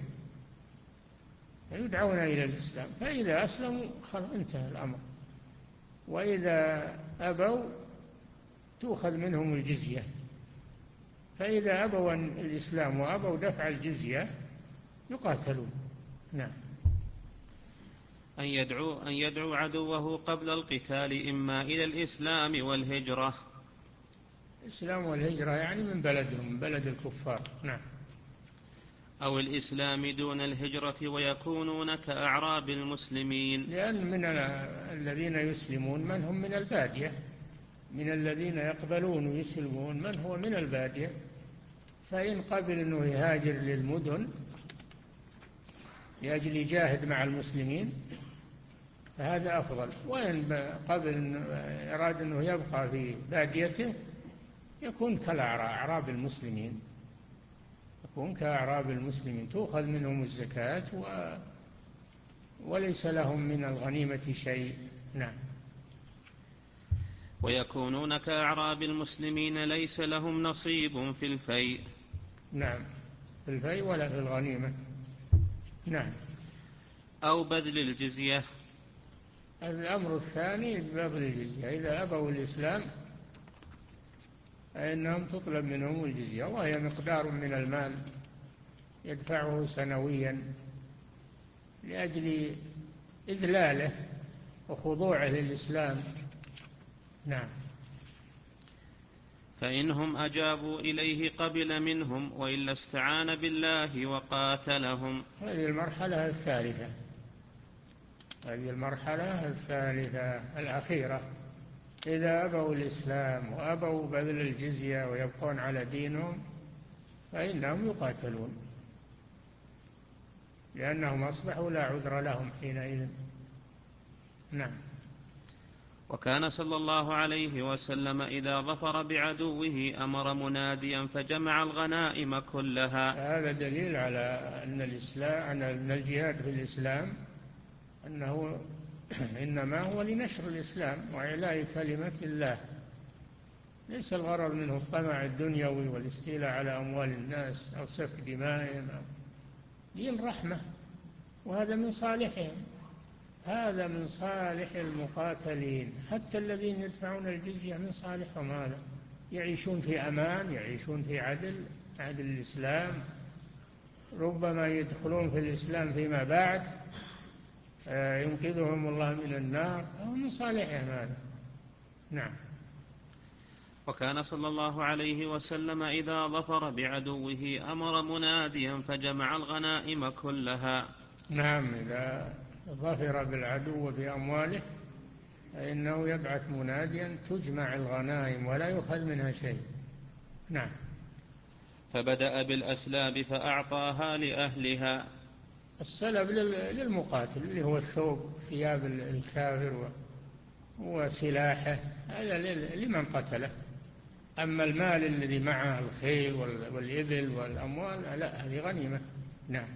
يدعون إلى الإسلام. فإذا أسلموا انتهى الأمر، وإذا أبوا تؤخذ منهم الجزية، فإذا أبوا الإسلام وأبوا دفع الجزية يقاتلون. نعم.
أن يدعو, أن يدعو عدوه قبل القتال إما إلى الإسلام والهجرة.
الإسلام والهجرة يعني من بلدهم، من بلد الكفار. نعم.
أو الإسلام دون الهجرة ويكونون كأعراب المسلمين،
لأن من الذين يسلمون من هم من البادية، من الذين يقبلون ويسلمون من هو من البادية، فإن قبل أنه يهاجر للمدن لأجل يجاهد مع المسلمين فهذا أفضل، وإن قبل أنه أراد أنه يبقى في باديته يكون كالأعراب المسلمين، يكون كأعراب المسلمين تؤخذ منهم الزكاة و... وليس لهم من الغنيمة شيء. نعم.
ويكونون كأعراب المسلمين ليس لهم نصيب في الفيء.
نعم، في الفيء ولا في الغنيمة. نعم.
أو بذل الجزية.
الأمر الثاني بذل الجزية، إذا أبوا الإسلام فإنهم تطلب منهم الجزية، وهي مقدار من المال يدفعه سنويا لأجل إذلاله وخضوعه للإسلام. نعم.
فإنهم أجابوا إليه قبل منهم، وإلا استعان بالله وقاتلهم.
هذه المرحلة الثالثة، هذه المرحلة الثالثة الأخيرة، إذا أبوا الإسلام وأبوا بذل الجزية ويبقون على دينهم فإنهم يقاتلون، لأنهم أصبحوا لا عذر لهم حينئذ. نعم.
وكان صلى الله عليه وسلم إذا ظفر بعدوه أمر مناديا فجمع الغنائم كلها.
هذا دليل على أن الإسلام، أن الجهاد في الإسلام أنه إنما هو لنشر الإسلام وإعلاء كلمة الله، ليس الغرض منه الطمع الدنيوي والاستيلاء على أموال الناس أو سفك دمائهم. دين رحمة، وهذا من صالحهم، هذا من صالح المقاتلين، حتى الذين يدفعون الجزية من صالحهم، هذا يعيشون في أمان، يعيشون في عدل، عدل الإسلام، ربما يدخلون في الإسلام فيما بعد ينقذهم الله من النار، أو من صالحهم هذا. نعم.
وكان صلى الله عليه وسلم إذا ظفر بعدوه أمر مناديا فجمع الغنائم كلها.
نعم، إذا ظفر بالعدو بأمواله فإنه يبعث مناديا تجمع الغنائم ولا يؤخذ منها شيء. نعم.
فبدأ بالأسلاب فأعطاها لأهلها.
السلب للمقاتل اللي هو الثوب، ثياب الكافر وسلاحه، هذا لمن قتله. أما المال الذي معه الخيل والإبل والأموال لا، هذه غنيمة. نعم.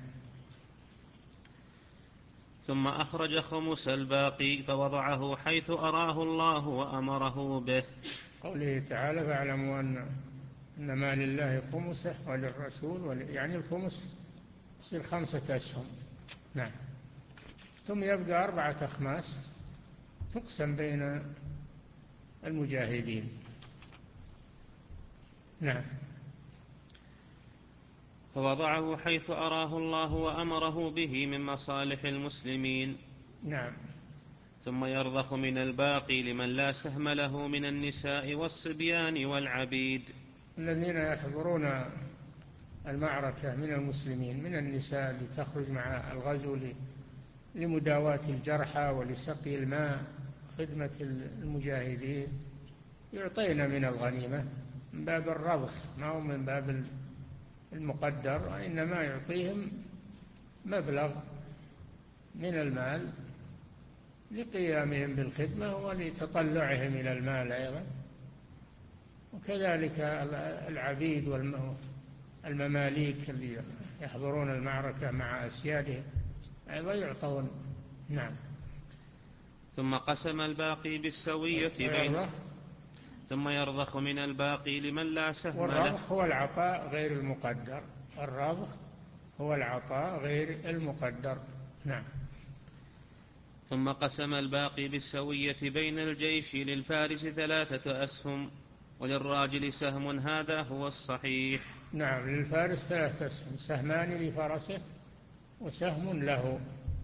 ثم أخرج خمس الباقي فوضعه حيث أراه الله وأمره به.
قوله تعالى: فاعلموا أن إنما لله خمسه وللرسول ول... يعني الخمس يصير خمسة أسهم. نعم. ثم يبقى أربعة أخماس تقسم بين المجاهدين. نعم.
فوضعه حيث أراه الله وأمره به من مصالح المسلمين.
نعم.
ثم يرضخ من الباقي لمن لا سهم له من النساء والصبيان والعبيد.
الذين يحضرون المعركة من المسلمين من النساء لتخرج مع الغزو لمداواة الجرحى ولسقي الماء، خدمة المجاهدين، يعطينا من الغنيمة من باب الرضخ، ما هو من باب المقدر، وإنما يعطيهم مبلغ من المال لقيامهم بالخدمة ولتطلعهم إلى المال أيضا. وكذلك العبيد والمماليك اللي يحضرون المعركة مع أسيادهم أيضا يعطون. نعم.
ثم قسم الباقي بالسوية بين ثم يرضخ من الباقي لمن لا سهم له.
والرضخ هو العطاء غير المقدر. الرضخ هو العطاء غير المقدر. نعم.
ثم قسم الباقي بالسوية بين الجيش للفارس ثلاثة أسهم وللراجل سهم، هذا هو الصحيح.
نعم، للفارس ثلاثة أسهم، سهمان لفرسه وسهم له،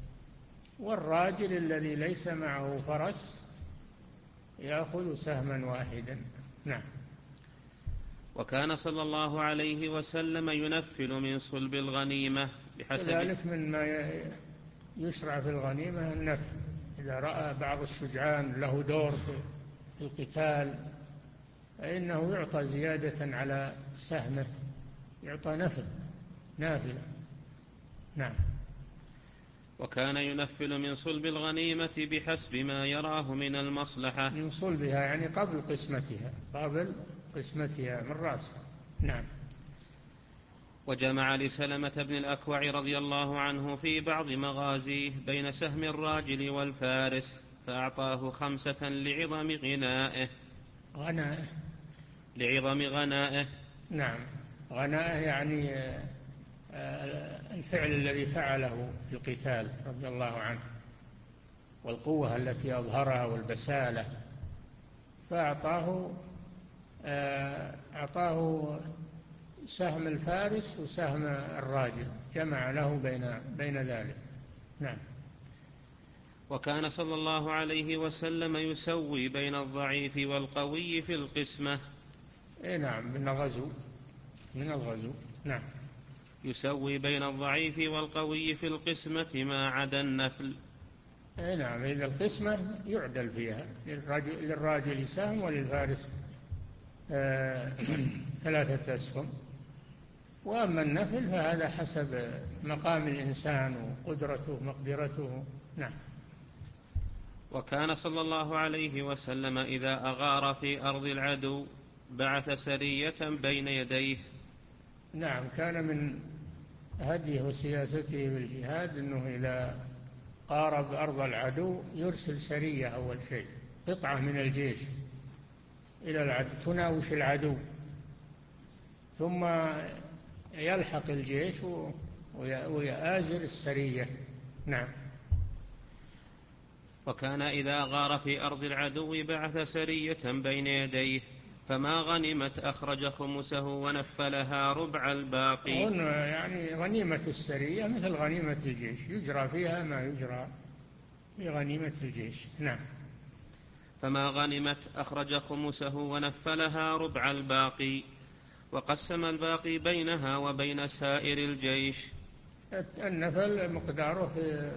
والراجل الذي ليس معه فرس يأخذ سهما واحدا. نعم.
وكان صلى الله عليه وسلم ينفل من صلب الغنيمة بحسب
ذلك مما يشرع في الغنيمة النفل. إذا رأى بعض الشجعان له دور في القتال فإنه يعطى زيادة على سهمه، يعطى نفل نافلة. نعم.
وكان ينفل من صلب الغنيمة بحسب ما يراه من المصلحة.
من صلبها يعني قبل قسمتها، قبل قسمتها من رأسها. نعم.
وجمع لسلمة بن الأكوع رضي الله عنه في بعض مغازيه بين سهم الراجل والفارس فأعطاه خمسة لعظم غنائه.
غنائه
لعظم غنائه.
نعم. غنائه يعني الفعل الذي فعله في القتال رضي الله عنه والقوة التي أظهرها والبسالة، فأعطاه أعطاه سهم الفارس وسهم الراجل، جمع له بين بين ذلك. نعم.
وكان صلى الله عليه وسلم يسوي بين الضعيف والقوي في القسمة.
إيه نعم، من الغزو من الغزو. نعم.
يسوي بين الضعيف والقوي في القسمة ما عدا النفل.
إيه نعم، إذا القسمة يعدل فيها، للراجل, للراجل سهم وللفارس آه ثلاثة أسهم. وأما النفل فهذا حسب مقام الإنسان وقدرته مقدرته. نعم.
وكان صلى الله عليه وسلم إذا أغار في أرض العدو بعث سرية بين يديه.
نعم، كان من هديه وسياسته بالجهاد أنه إذا قارب أرض العدو يرسل سرية أول شيء، قطعة من الجيش إلى العدو تناوش العدو، ثم يلحق الجيش ويآزر السرية. نعم.
وكان إذا غار في أرض العدو بعث سرية بين يديه فما غنمت أخرج خمسه ونفلها ربع الباقي.
يعني غنيمة السرية مثل غنيمة الجيش، يجرى فيها ما يجرى في غنيمة الجيش. نعم.
فما غنمت أخرج خمسه ونفلها ربع الباقي، وقسم الباقي بينها وبين سائر الجيش.
النفل مقداره في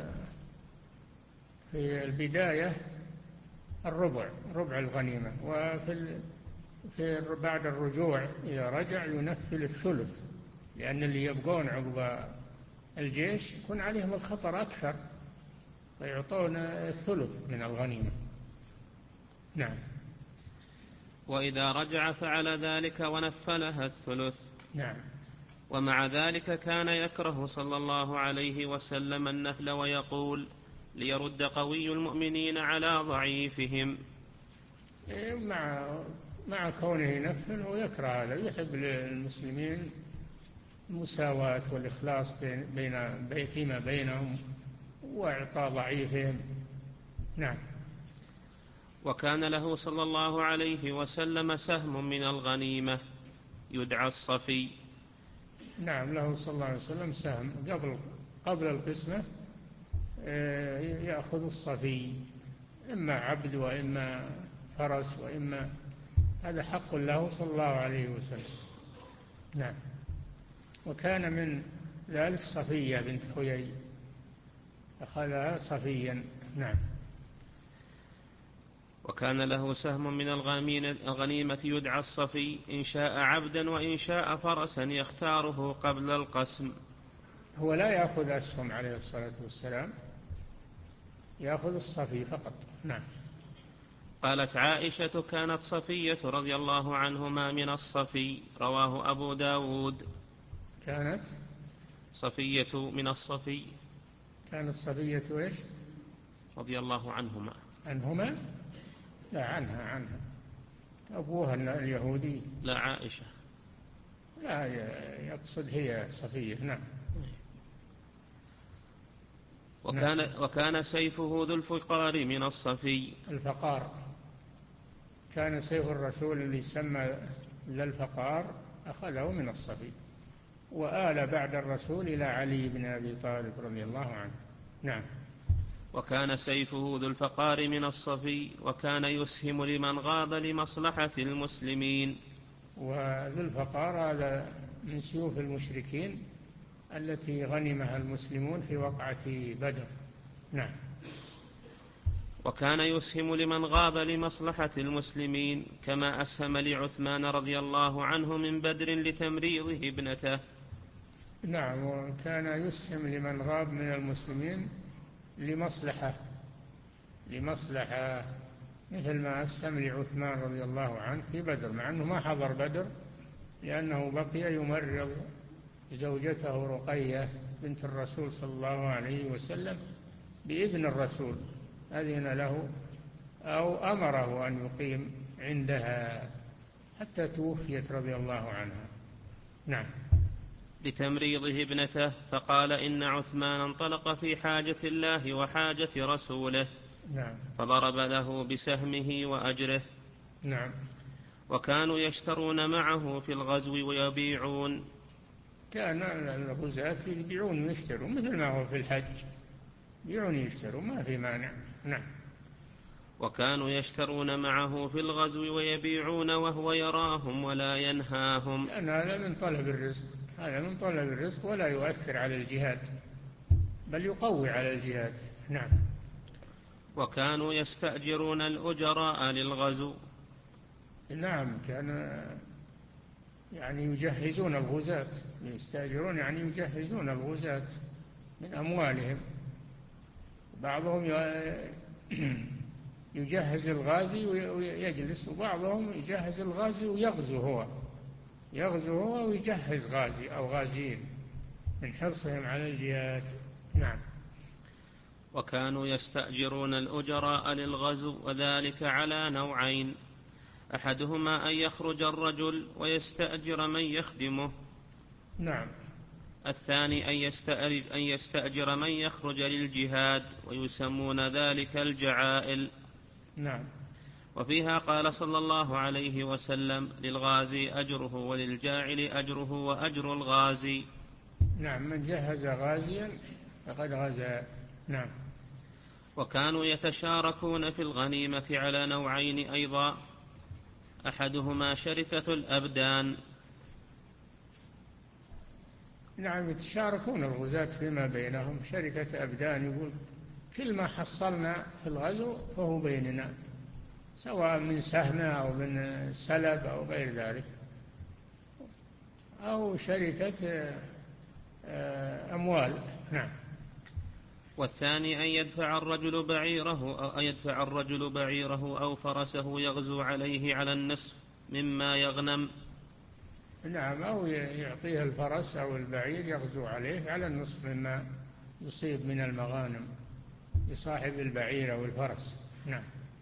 في البداية الربع، ربع الغنيمة، وفي في بعد الرجوع إذا رجع ينفل الثلث، لأن اللي يبقون عقب الجيش يكون عليهم الخطر أكثر، فيعطون الثلث من الغنيمة. نعم.
وإذا رجع فعل ذلك ونفلها الثلث.
نعم.
ومع ذلك كان يكره صلى الله عليه وسلم النفل ويقول: ليرد قوي المؤمنين على ضعيفهم.
مع مع كونه نفل ويكره هذا، يحب للمسلمين المساواة والإخلاص بين فيما بينهم وإعطاء ضعيفهم. نعم.
وكان له صلى الله عليه وسلم سهم من الغنيمة يدعى الصفي.
نعم، له صلى الله عليه وسلم سهم قبل قبل القسمة، يأخذ الصفي، إما عبد وإما فرس وإما، هذا حق له صلى الله عليه وسلم. نعم. وكان من ذلك صفية بنت حيي، أخذها صفيا. نعم.
وكان له سهم من الغنيمة يدعى الصفي، إن شاء عبدا وإن شاء فرسا يختاره قبل القسم.
هو لا يأخذ أسهم عليه الصلاة والسلام، يأخذ الصفي فقط. نعم.
قالت عائشة: كانت صفية رضي الله عنهما من الصفي. رواه أبو داود.
كانت
صفية من الصفي.
كانت صفية إيش؟
رضي الله عنهما.
عنهما؟ لا، عنها عنها أبوها اليهودي.
لا، عائشة.
لا، يقصد هي صفية. نعم.
وكان, نعم. وكان سيفه ذو الفقار من الصفي.
الفقار كان سيف الرسول اللي سمى للفقار أخذه من الصفي، وآل بعد الرسول إلى علي بن أبي طالب رضي الله عنه. نعم.
وكان سيفه ذو الفقار من الصفي، وكان يسهم لمن غاب لمصلحة المسلمين.
وذو الفقار هذا من سيوف المشركين التي غنمها المسلمون في وقعة بدر. نعم.
وكان يسهم لمن غاب لمصلحة المسلمين، كما أسهم لعثمان رضي الله عنه من بدر لتمريضه ابنته.
نعم. وكان يسهم لمن غاب من المسلمين لمصلحة لمصلحة مثل ما أسهم لعثمان رضي الله عنه في بدر، مع أنه ما حضر بدر لأنه بقي يمرض زوجته رقية بنت الرسول صلى الله عليه وسلم بإذن الرسول، أذن له أو أمره أن يقيم عندها حتى توفيت رضي الله عنها. نعم.
لتمريضه ابنته، فقال: إن عثمان انطلق في حاجة الله وحاجة رسوله.
نعم.
فضرب له بسهمه وأجره.
نعم.
وكانوا يشترون معه في الغزو ويبيعون.
كان الغزاة يبيعون ويشترون مثل ما هو في الحج، يبيعون ويشترون ما في مانع. نعم.
وكانوا يشترون معه في الغزو ويبيعون وهو يراهم ولا ينهاهم.
لأن هذا من طلب الرزق، هذا من طلب الرزق ولا يؤثر على الجهاد، بل يقوي على الجهاد. نعم.
وكانوا يستأجرون الأجراء للغزو.
نعم. كان يعني يجهزون الغزاة، يستأجرون يعني يجهزون الغزاة من أموالهم. بعضهم يجهز الغازي ويجلس، وبعضهم يجهز الغازي ويغزو هو يغزو هو ويجهز غازي أو غازيين من حرصهم على الجهاد. نعم.
وكانوا يستأجرون الأجراء للغزو، وذلك على نوعين: أحدهما أن يخرج الرجل ويستأجر من يخدمه.
نعم.
الثاني أن يستأجر من يخرج للجهاد، ويسمون ذلك الجعائل.
نعم.
وفيها قال صلى الله عليه وسلم: للغازي أجره وللجاعل أجره وأجر الغازي.
نعم، من جهز غازيا فقد غزا. نعم.
وكانوا يتشاركون في الغنيمة على نوعين أيضا، أحدهما شركة الأبدان.
نعم، يتشاركون الغزاة فيما بينهم شركة أبدان، يقول كل ما حصلنا في الغزو فهو بيننا، سواء من سهم أو من سلب أو غير ذلك، أو شركة أموال. نعم.
والثاني أن يدفع الرجل بعيره أو أن يدفع الرجل بعيره أو فرسه يغزو عليه على النصف مما يغنم.
نعم، أو يعطيه الفرس أو البعير يغزو عليه على النصف مما يصيب من المغانم لصاحب البعير أو الفرس. نعم.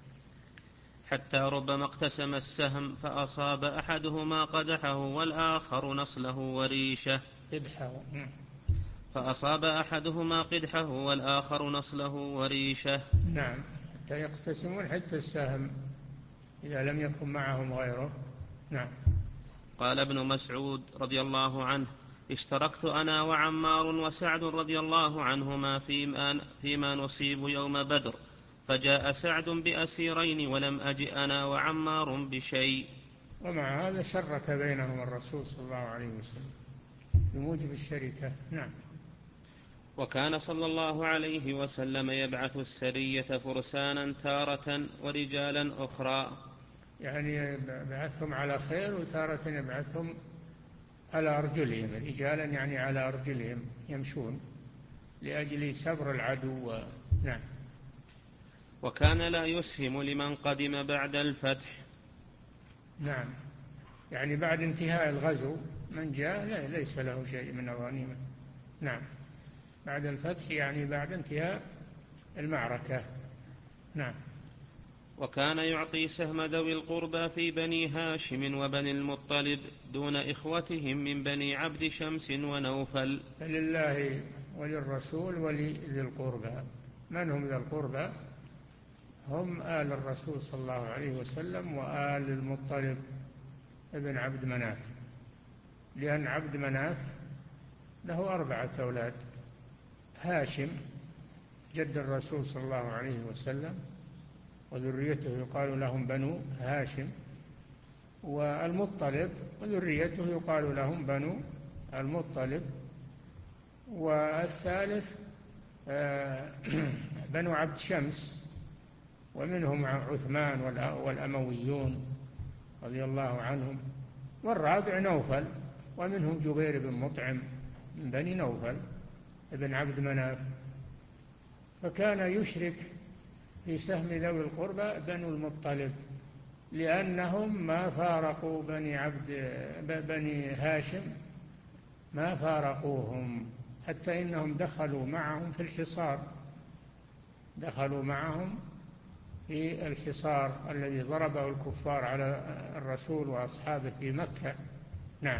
حتى ربما اقتسم السهم فأصاب أحدهما قدحه والآخر نصله وريشه.
قدحه.
فأصاب أحدهما قدحه والآخر نصله وريشه.
نعم، حتى يقتسمون حتى السهم إذا لم يكن معهم غيره. نعم.
قال ابن مسعود رضي الله عنه: اشتركت أنا وعمار وسعد رضي الله عنهما فيما, فيما نصيب يوم بدر، فجاء سعد بأسيرين ولم أجئ أنا وعمار بشيء.
ومع هذا شرك بينهم الرسول صلى الله عليه وسلم بموجب الشركة. نعم.
وكان صلى الله عليه وسلم يبعث السرية فرسانا تارة ورجالا أخرى،
يعني يبعثهم على خير، وتارة يبعثهم على أرجلهم، رجالا يعني على أرجلهم يمشون لأجل سبر العدو. نعم.
وكان لا يسهم لمن قدم بعد الفتح.
نعم، يعني بعد انتهاء الغزو من جاء لا ليس له شيء من الغنيمة. نعم، بعد الفتح يعني بعد انتهاء المعركة. نعم.
وكان يعطي سهم ذوي القربى في بني هاشم وبني المطلب دون إخوتهم من بني عبد شمس ونوفل.
فلله وللرسول ولذي القربى. من هم ذي القربى؟ هم آل الرسول صلى الله عليه وسلم وآل المطلب ابن عبد مناف، لأن عبد مناف له أربعة أولاد: هاشم جد الرسول صلى الله عليه وسلم وذريته يقال لهم بنو هاشم، والمطلب وذريته يقال لهم بنو المطلب، والثالث بنو عبد شمس ومنهم عثمان والأمويون رضي الله عنهم، والرابع نوفل ومنهم جبير بن مطعم من بني نوفل ابن عبد مناف. فكان يشرك في سهم ذوي القربى بنو المطلب، لأنهم ما فارقوا بني عبد بني هاشم، ما فارقوهم، حتى إنهم دخلوا معهم في الحصار، دخلوا معهم في الحصار الذي ضربه الكفار على الرسول وأصحابه في مكة. نعم.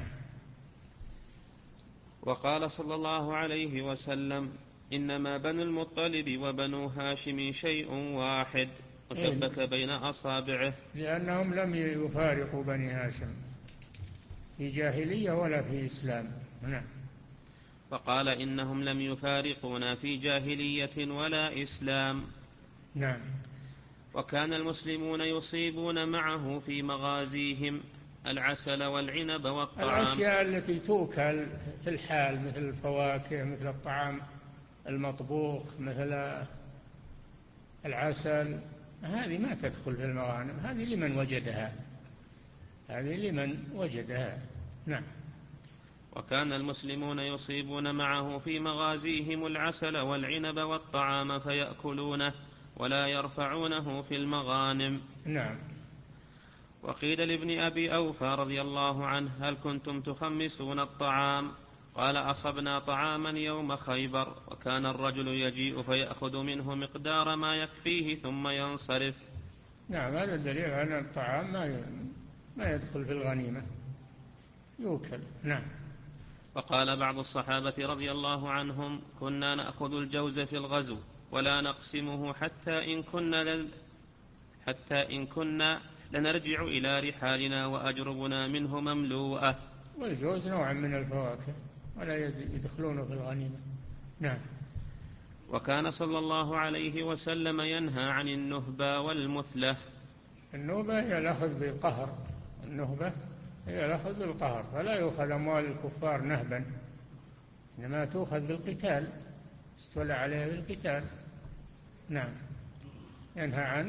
وقال صلى الله عليه وسلم: إنما بنو المطلب وبنو هاشم شيء واحد، وشبك بين أصابعه،
لأنهم لم يفارقوا بني هاشم في جاهلية ولا في إسلام. نعم.
فقال: إنهم لم يفارقونا في جاهلية ولا إسلام.
نعم.
وكان المسلمون يصيبون معه في مغازيهم العسل والعنب والطعام،
الأشياء التي توكل في الحال مثل الفواكه، مثل الطعام المطبوخ، مثل العسل، هذه ما تدخل في المغانم، هذه لمن وجدها، هذه لمن وجدها. نعم.
وكان المسلمون يصيبون معه في مغازيهم العسل والعنب والطعام فيأكلونه ولا يرفعونه في المغانم.
نعم.
وقيل لابن أبي أوفى رضي الله عنه: هل كنتم تخمسون الطعام؟ قال: أصبنا طعاما يوم خيبر، وكان الرجل يجيء فيأخذ منه مقدار ما يكفيه ثم ينصرف.
نعم، هذا دليل على أن الطعام ما ما يدخل في الغنيمة، يوكل. نعم.
وقال بعض الصحابة رضي الله عنهم: كنا نأخذ الجوز في الغزو ولا نقسمه حتى إن كنا لل حتى إن كنا لنرجع إلى رحالنا وأجربنا منه مملوءة.
والجوز نوع من الفواكه ولا يدخلونه في الغنيمة. نعم.
وكان صلى الله عليه وسلم ينهى عن النهبة والمثلة.
النهبة هي الأخذ بالقهر، النهبة هي الأخذ بالقهر، فلا يؤخذ أموال الكفار نهبا، إنما تؤخذ بالقتال، استولى عليها بالقتال. نعم. ينهى عن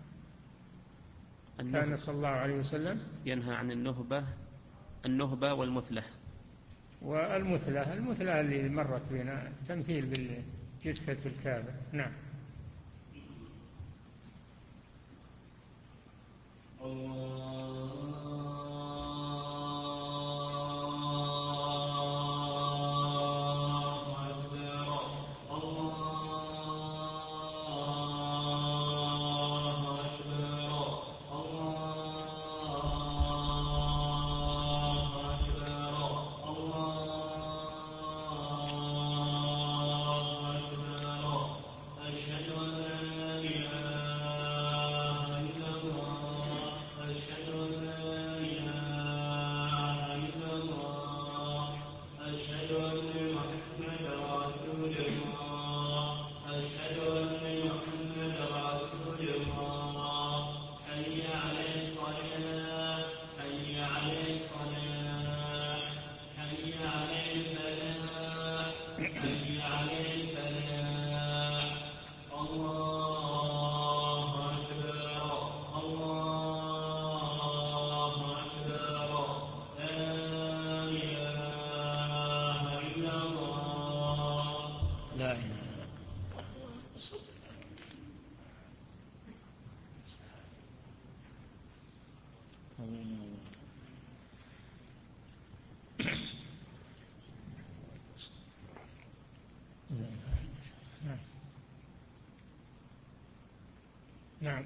كان صلى الله عليه وسلم
ينهى عن النهبة النهبة والمثلة.
والمثلة، المثلة اللي مرت بنا تمثيل بالجثة الكافر. نعم. نعم.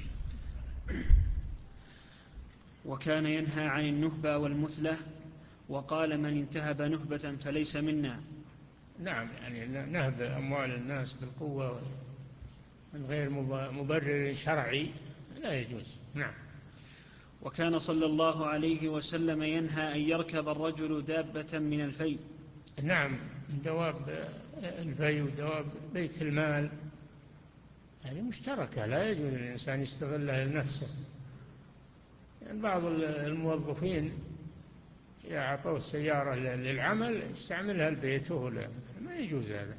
وكان ينهى عن النهبة والمثلة، وقال من انتهب نهبة فليس منا.
نعم، يعني نهب أموال الناس بالقوة من غير مبرر شرعي لا يجوز. نعم.
وكان صلى الله عليه وسلم ينهى أن يركب الرجل دابة من الفيء.
نعم، دواب الفيء ودواب بيت المال هذه مشتركة، لا يجوز للإنسان يستغلها لنفسه. يعني بعض الموظفين يعطوه السيارة للعمل يستعملها لبيته، ما يجوز هذا،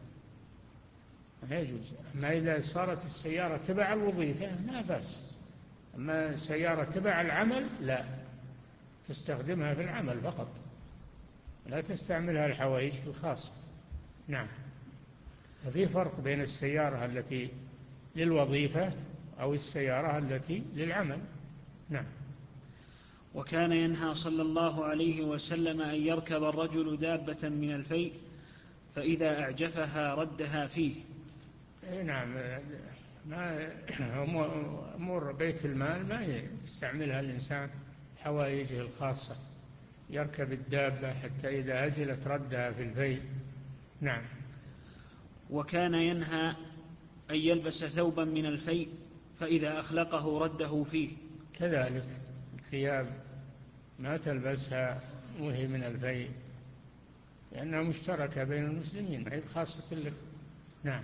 ما يجوز. أما إذا صارت السيارة تبع الوظيفة لا بأس، أما سيارة تبع العمل لا، تستخدمها في العمل فقط، لا تستعملها لحوائجك الخاصة. نعم. ففي فرق بين السيارة التي للوظيفة أو السيارة التي للعمل. نعم.
وكان ينهى صلى الله عليه وسلم أن يركب الرجل دابة من الفيء فإذا أعجفها ردها فيه.
نعم، ما أمور بيت المال ما يستعملها الإنسان حوائجه الخاصة، يركب الدابة حتى إذا أزلت ردها في الفيء. نعم.
وكان ينهى أن يلبس ثوبا من الفيء فإذا أخلقه رده فيه.
كذلك ثياب ما تلبسها وهي من الفيء لأنها مشتركة بين المسلمين، هي خاصة لك. نعم.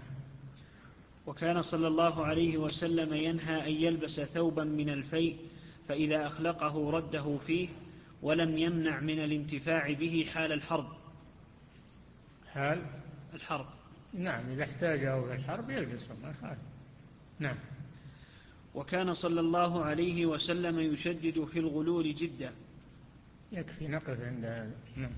وكان صلى الله عليه وسلم ينهى أن يلبس ثوبا من الفيء فإذا أخلقه رده فيه، ولم يمنع من الانتفاع به حال الحرب.
حال
الحرب.
نعم، إذا احتاجه في الحرب يلبسه ما خالف. نعم.
وكان صلى الله عليه وسلم يشدد في الغلول جدا.
يكفي نقف عند هذا. نعم.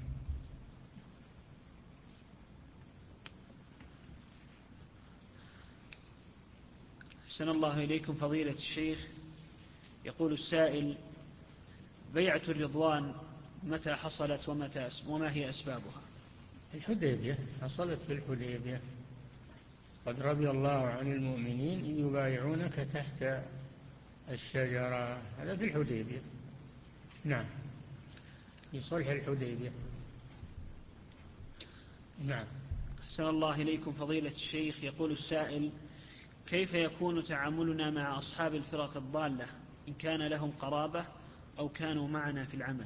أحسن الله إليكم فضيلة الشيخ. يقول السائل: بيعة الرضوان متى حصلت ومتى وما هي أسبابها؟
الحديبية، حصلت في الحديبية. قد رضي الله عن المؤمنين إذ يبايعونك تحت الشجرة، هذا في الحديبية. نعم، في صلح الحديبية. نعم.
أحسن الله إليكم فضيلة الشيخ. يقول السائل: كيف يكون تعاملنا مع أصحاب الفرق الضالة إن كان لهم قرابة أو كانوا معنا في العمل؟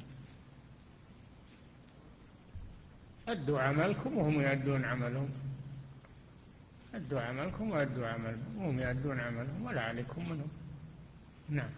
أدوا عملكم وهم يأدون عملهم، أدوا عملكم وأدوا عملهم وهم يأدون عملهم ولا عليكم منهم. نعم.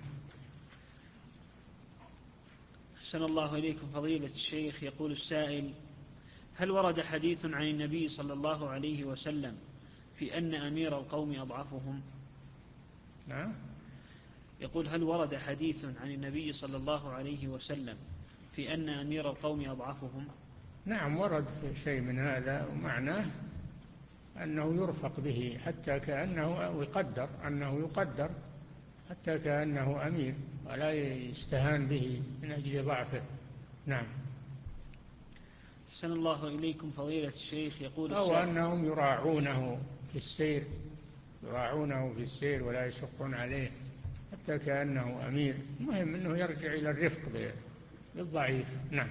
أحسن الله إليكم فضيلة الشيخ. يقول السائل: هل ورد حديث عن النبي صلى الله عليه وسلم في أن أمير القوم أضعفهم؟
نعم.
يقول: هل ورد حديث عن النبي صلى الله عليه وسلم في أن أمير القوم أضعفهم؟
نعم، ورد في شيء من هذا، ومعناه أنه يرفق به حتى كأنه يقدر أنه يقدر حتى كأنه أمير، ولا يستهان به من أجل ضعفه. نعم.
أحسن الله إليكم فضيلة الشيخ. يقول
أو
السائل:
أنهم يراعونه في السير، يراعونه في السير ولا يشقون عليه حتى كأنه أمير. المهم أنه يرجع إلى الرفق بالضعيف. نعم.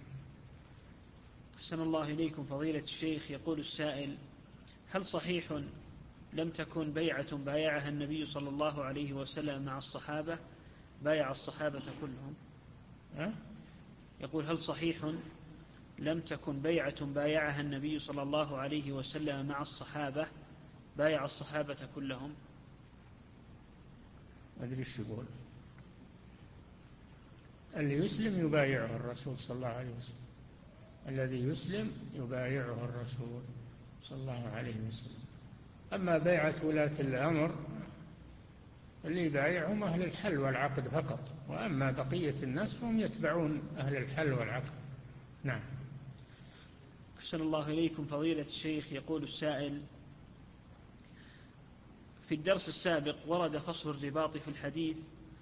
أحسن الله إليكم فضيلة الشيخ. يقول السائل: هل صحيح لم تكن بيعة بايعها النبي صلى الله عليه وسلم مع الصحابة بايع الصحابة كلهم؟
أه؟
يقول: هل صحيح لم تكن بيعة بايعها النبي صلى الله عليه وسلم مع الصحابة بايع الصحابة كلهم؟
ما أدري ايش يقول. اللي يسلم يبايعه الرسول صلى الله عليه وسلم، الذي يسلم يبايعه الرسول صلى الله عليه وسلم. أما بيعة ولاة الأمر اللي يبايعهم أهل الحل والعقد فقط، وأما بقية الناس فهم يتبعون أهل الحل والعقد. نعم.
أحسن الله إليكم فضيلة الشيخ. يقول السائل: في الدرس السابق ورد فصل الرباط في الحديث: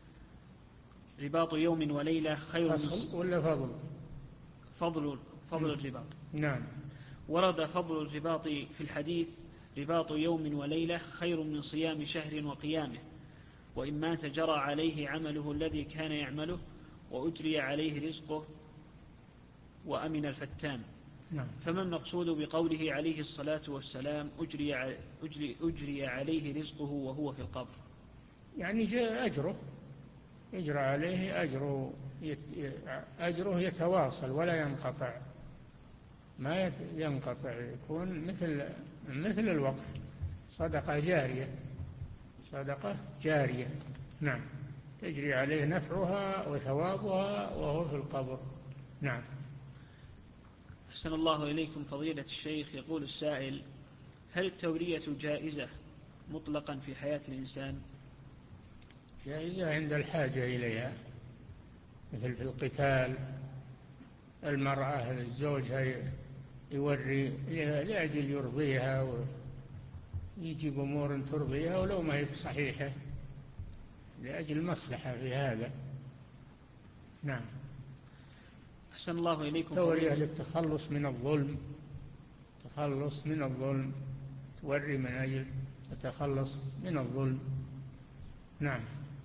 رباط يوم وليلة خير من
فصل ولا فضل؟
فضل فضل الرباط.
نعم.
ورد فضل الرباط في الحديث: رباط يوم وليلة خير من صيام شهر وقيامه، وإن مات جرى عليه عمله الذي كان يعمله وأجري عليه رزقه وأمن الفتان.
نعم.
فما المقصود بقوله عليه الصلاة والسلام: أجري, أجري, أجري عليه رزقه وهو في القبر؟
يعني جاء أجره، يجرى عليه أجره، أجره يتواصل ولا ينقطع، ما ينقطع، يكون مثل مثل الوقف، صدقة جارية، صدقة جارية. نعم. تجري عليه نفعها وثوابها وهو في القبر. نعم.
أحسن الله إليكم فضيلة الشيخ. يقول السائل: هل التورية جائزة مطلقا في حياة الإنسان؟
جائزة عند الحاجة إليها، مثل في القتال، المرأة زوجها يوري لأجل يرضيها ويجيب أمور ترضيها ولو ما هي صحيحة، لأجل مصلحة في هذا. نعم.
أحسن الله إليكم
تورية للتخلص من الظلم، تخلص من الظلم، توري من أجل التخلص من الظلم. نعم.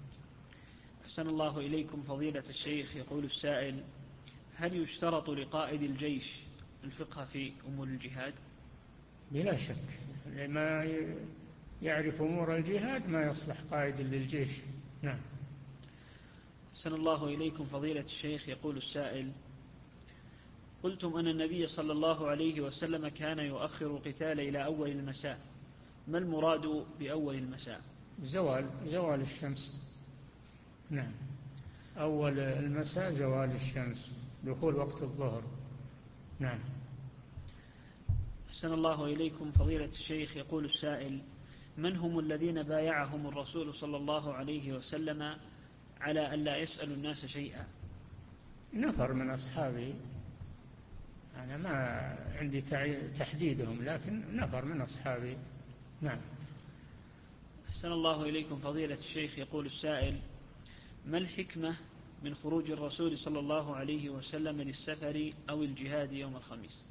أحسن الله إليكم فضيلة الشيخ. يقول السائل: هل يشترط لقائد الجيش الفقه في أمور الجهاد؟
بلا شك، لما يعرف أمور الجهاد ما يصلح قائد للجيش. نعم.
أحسن الله إليكم فضيلة الشيخ. يقول السائل: قلتم أن النبي صلى الله عليه وسلم كان يؤخر القتال إلى أول المساء، ما المراد بأول المساء؟
زوال زوال الشمس. نعم. أول المساء زوال الشمس، دخول وقت الظهر. نعم.
أحسن الله إليكم فضيلة الشيخ. يقول السائل: من هم الذين بايعهم الرسول صلى الله عليه وسلم على أن لا يسأل الناس شيئا؟
نفر من أصحابه، أنا ما عندي تحديدهم، لكن نفر من أصحابه. نعم.
أحسن الله إليكم فضيلة الشيخ. يقول السائل: ما الحكمة من خروج الرسول صلى الله عليه وسلم للسفر أو الجهاد يوم الخميس؟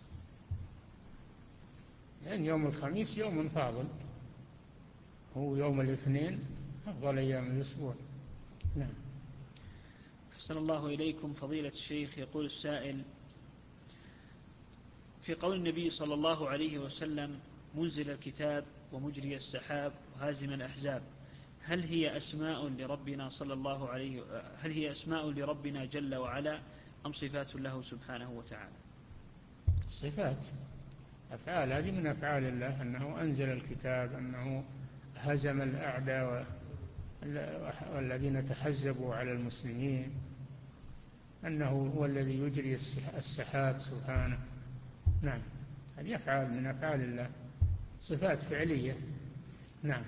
لأن يوم الخميس يوم فاضل، هو يوم الاثنين أفضل أيام الأسبوع. نعم.
أحسن الله إليكم فضيلة الشيخ. يقول السائل: في قول النبي صلى الله عليه وسلم: منزل الكتاب ومجري السحاب وهازم الأحزاب هل هي أسماء لربنا صلى الله عليه هل هي أسماء لربنا جل وعلا أم صفات له سبحانه وتعالى؟
صفات، أفعال، هذه من أفعال الله، أنه أنزل الكتاب، أنه هزم الأعداء والذين تحزبوا على المسلمين، أنه هو الذي يجري السحاب سبحانه. نعم، هذه أفعال من أفعال الله، صفات فعلية. نعم.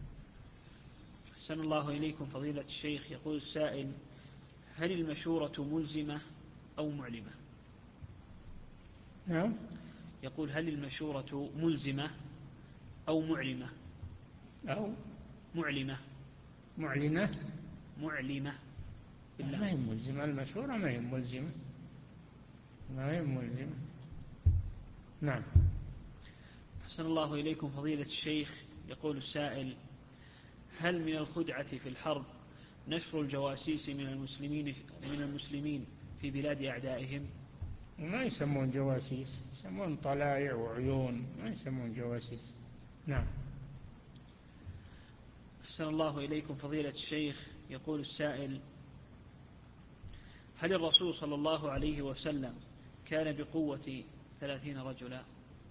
أحسن الله إليكم فضيلة الشيخ. يقول السائل: هل المشورة ملزمة أو معلمة؟
نعم.
يقول: هل المشورة ملزمة أو معلمة؟
أو
معلمة.
معلنة.
معلمة بالله.
ما هي ملزمة، المشورة ما هي ملزمة، ما هي ملزمة. نعم.
أحسن الله إليكم فضيلة الشيخ. يقول السائل: هل من الخدعة في الحرب نشر الجواسيس من المسلمين من المسلمين في بلاد أعدائهم؟
ما يسمون جواسيس، يسمون طلائع وعيون، ما يسمون جواسيس. نعم.
أحسن الله إليكم فضيلة الشيخ. يقول السائل: هل الرسول صلى الله عليه وسلم كان بقوة ثلاثين رجلا؟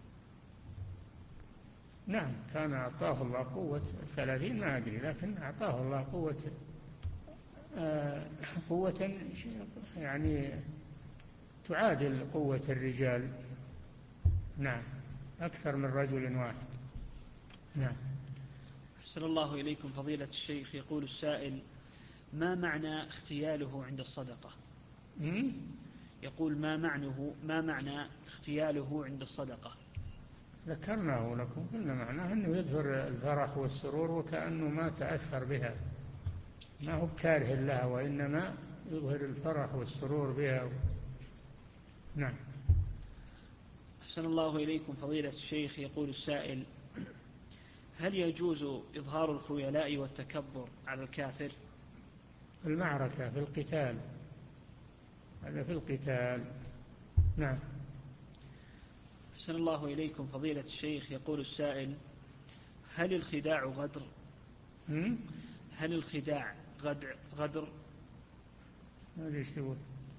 نعم، كان أعطاه الله قوة ثلاثين، ما أدري، لكن أعطاه الله قوة آه قوة يعني تعادل قوة الرجال. نعم، أكثر من رجل واحد. نعم.
أحسن الله إليكم فضيلة الشيخ. يقول السائل: ما معنى اختياله عند الصدقة؟
م?
يقول: ما معنه ما معنى اختياله عند الصدقة؟
ذكرناه لكم، قلنا معناه أنه يظهر الفرح والسرور وكأنه ما تأثر بها، ما هو كاره لها، وإنما يظهر الفرح والسرور بها. نعم.
أحسن الله إليكم فضيلة الشيخ. يقول السائل: هل يجوز إظهار الخيلاء والتكبر على الكافر؟
في المعركة، في القتال، هذا في القتال. نعم.
أحسن الله إليكم فضيلة الشيخ. يقول السائل: هل الخداع غدر؟
م?
هل الخداع غدر غدر؟
هذا ايش تقول؟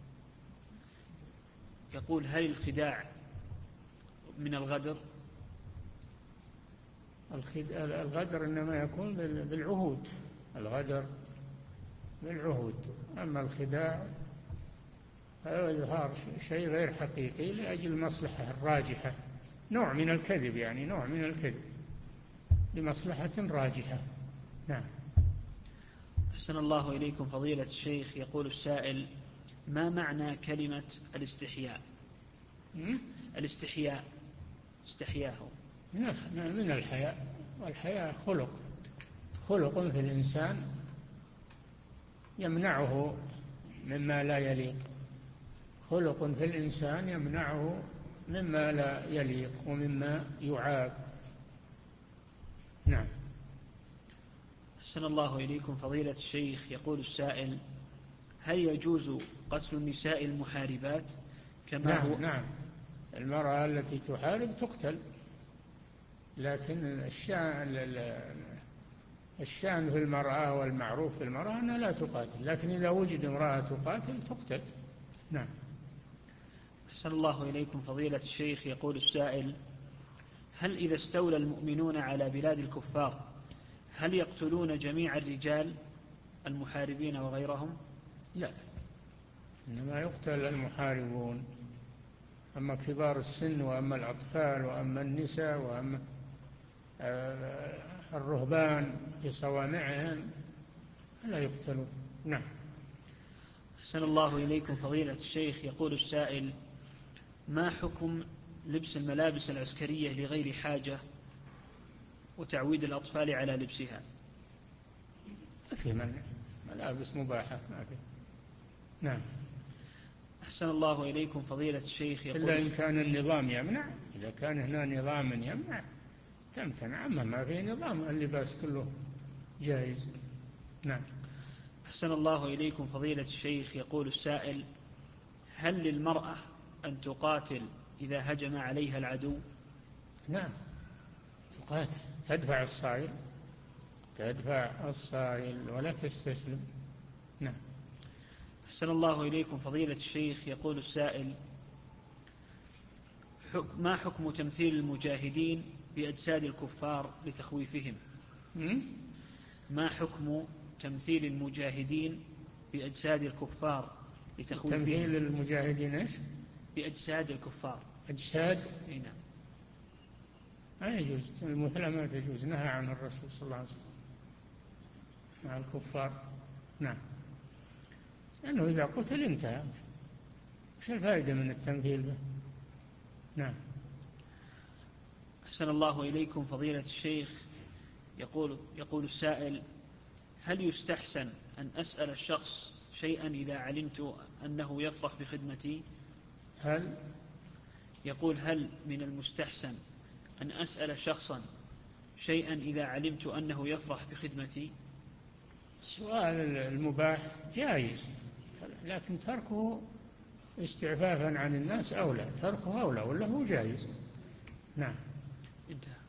يقول: هل الخداع من الغدر؟
الغدر إنما يكون بالعهود، الغدر بالعهود، أما الخداع هذا إظهار شيء غير حقيقي لأجل المصلحة الراجحة، نوع من الكذب، يعني نوع من الكذب لمصلحة راجحة. نعم.
أحسن الله إليكم فضيلة الشيخ. يقول السائل: ما معنى كلمة الاستحياء؟
م?
الاستحياء استحياه
من الحياء، والحياء خلق خلق في الإنسان يمنعه مما لا يليق، خلق في الإنسان يمنعه مما لا يليق ومما يعاب. نعم.
أحسن الله إليكم فضيلة الشيخ. يقول السائل: هل يجوز قتل النساء المحاربات كما
نعم
هو؟
نعم، المرأة التي تحارب تقتل، لكن الشأن الشأن في المرأة والمعروف في المرأة أنها لا تقاتل، لكن إذا وجد امرأة تقاتل تقتل. نعم.
أحسن الله إليكم فضيلة الشيخ. يقول السائل: هل إذا استولى المؤمنون على بلاد الكفار هل يقتلون جميع الرجال المحاربين وغيرهم؟
لا، إنما يقتل المحاربون، أما كبار السن وأما الأطفال وأما النساء وأما الرهبان في صوامعهم لا يقتلون. نعم.
أحسن الله إليكم فضيلة الشيخ. يقول السائل: ما حكم لبس الملابس العسكرية لغير حاجة وتعويد الأطفال على لبسها؟
ما في منع، ملابس مباحة، ما في. نعم.
أحسن الله إليكم فضيلة الشيخ. يقول:
إلا إن كان النظام يمنع، إذا كان هنا نظام يمنع تمتنع، أما ما في نظام اللباس كله جائز. نعم.
أحسن الله إليكم فضيلة الشيخ. يقول السائل: هل للمرأة أن تقاتل إذا هجم عليها العدو؟
نعم، تقاتل، تدفع الصائل، تدفع الصائل ولا تستسلم. نعم.
أحسن الله إليكم فضيلة الشيخ. يقول السائل: ما حكم تمثيل المجاهدين بأجساد الكفار لتخويفهم؟ ما حكم تمثيل المجاهدين بأجساد الكفار لتخويفهم؟
تمثيل المجاهدين إيش؟
بأجساد الكفار.
أجساد؟
أي نعم.
ما يجوز، المثلى ما تجوز، نهى عن الرسول صلى الله عليه وسلم مع الكفار. نعم. لأنه إذا قتل انتهى، وش الفائدة من التمثيل به؟ نعم.
أحسن الله إليكم فضيلة الشيخ. يقول, يقول السائل: هل يستحسن أن أسأل الشخص شيئا إذا علمت أنه يفرح بخدمتي؟
هل
يقول: هل من المستحسن أن أسأل شخصا شيئا إذا علمت أنه يفرح بخدمتي؟
السؤال المباح جائز، لكن تركه استعفافا عن الناس أولى، تركه أولى ولا هو جائز. نعم.
انتهى.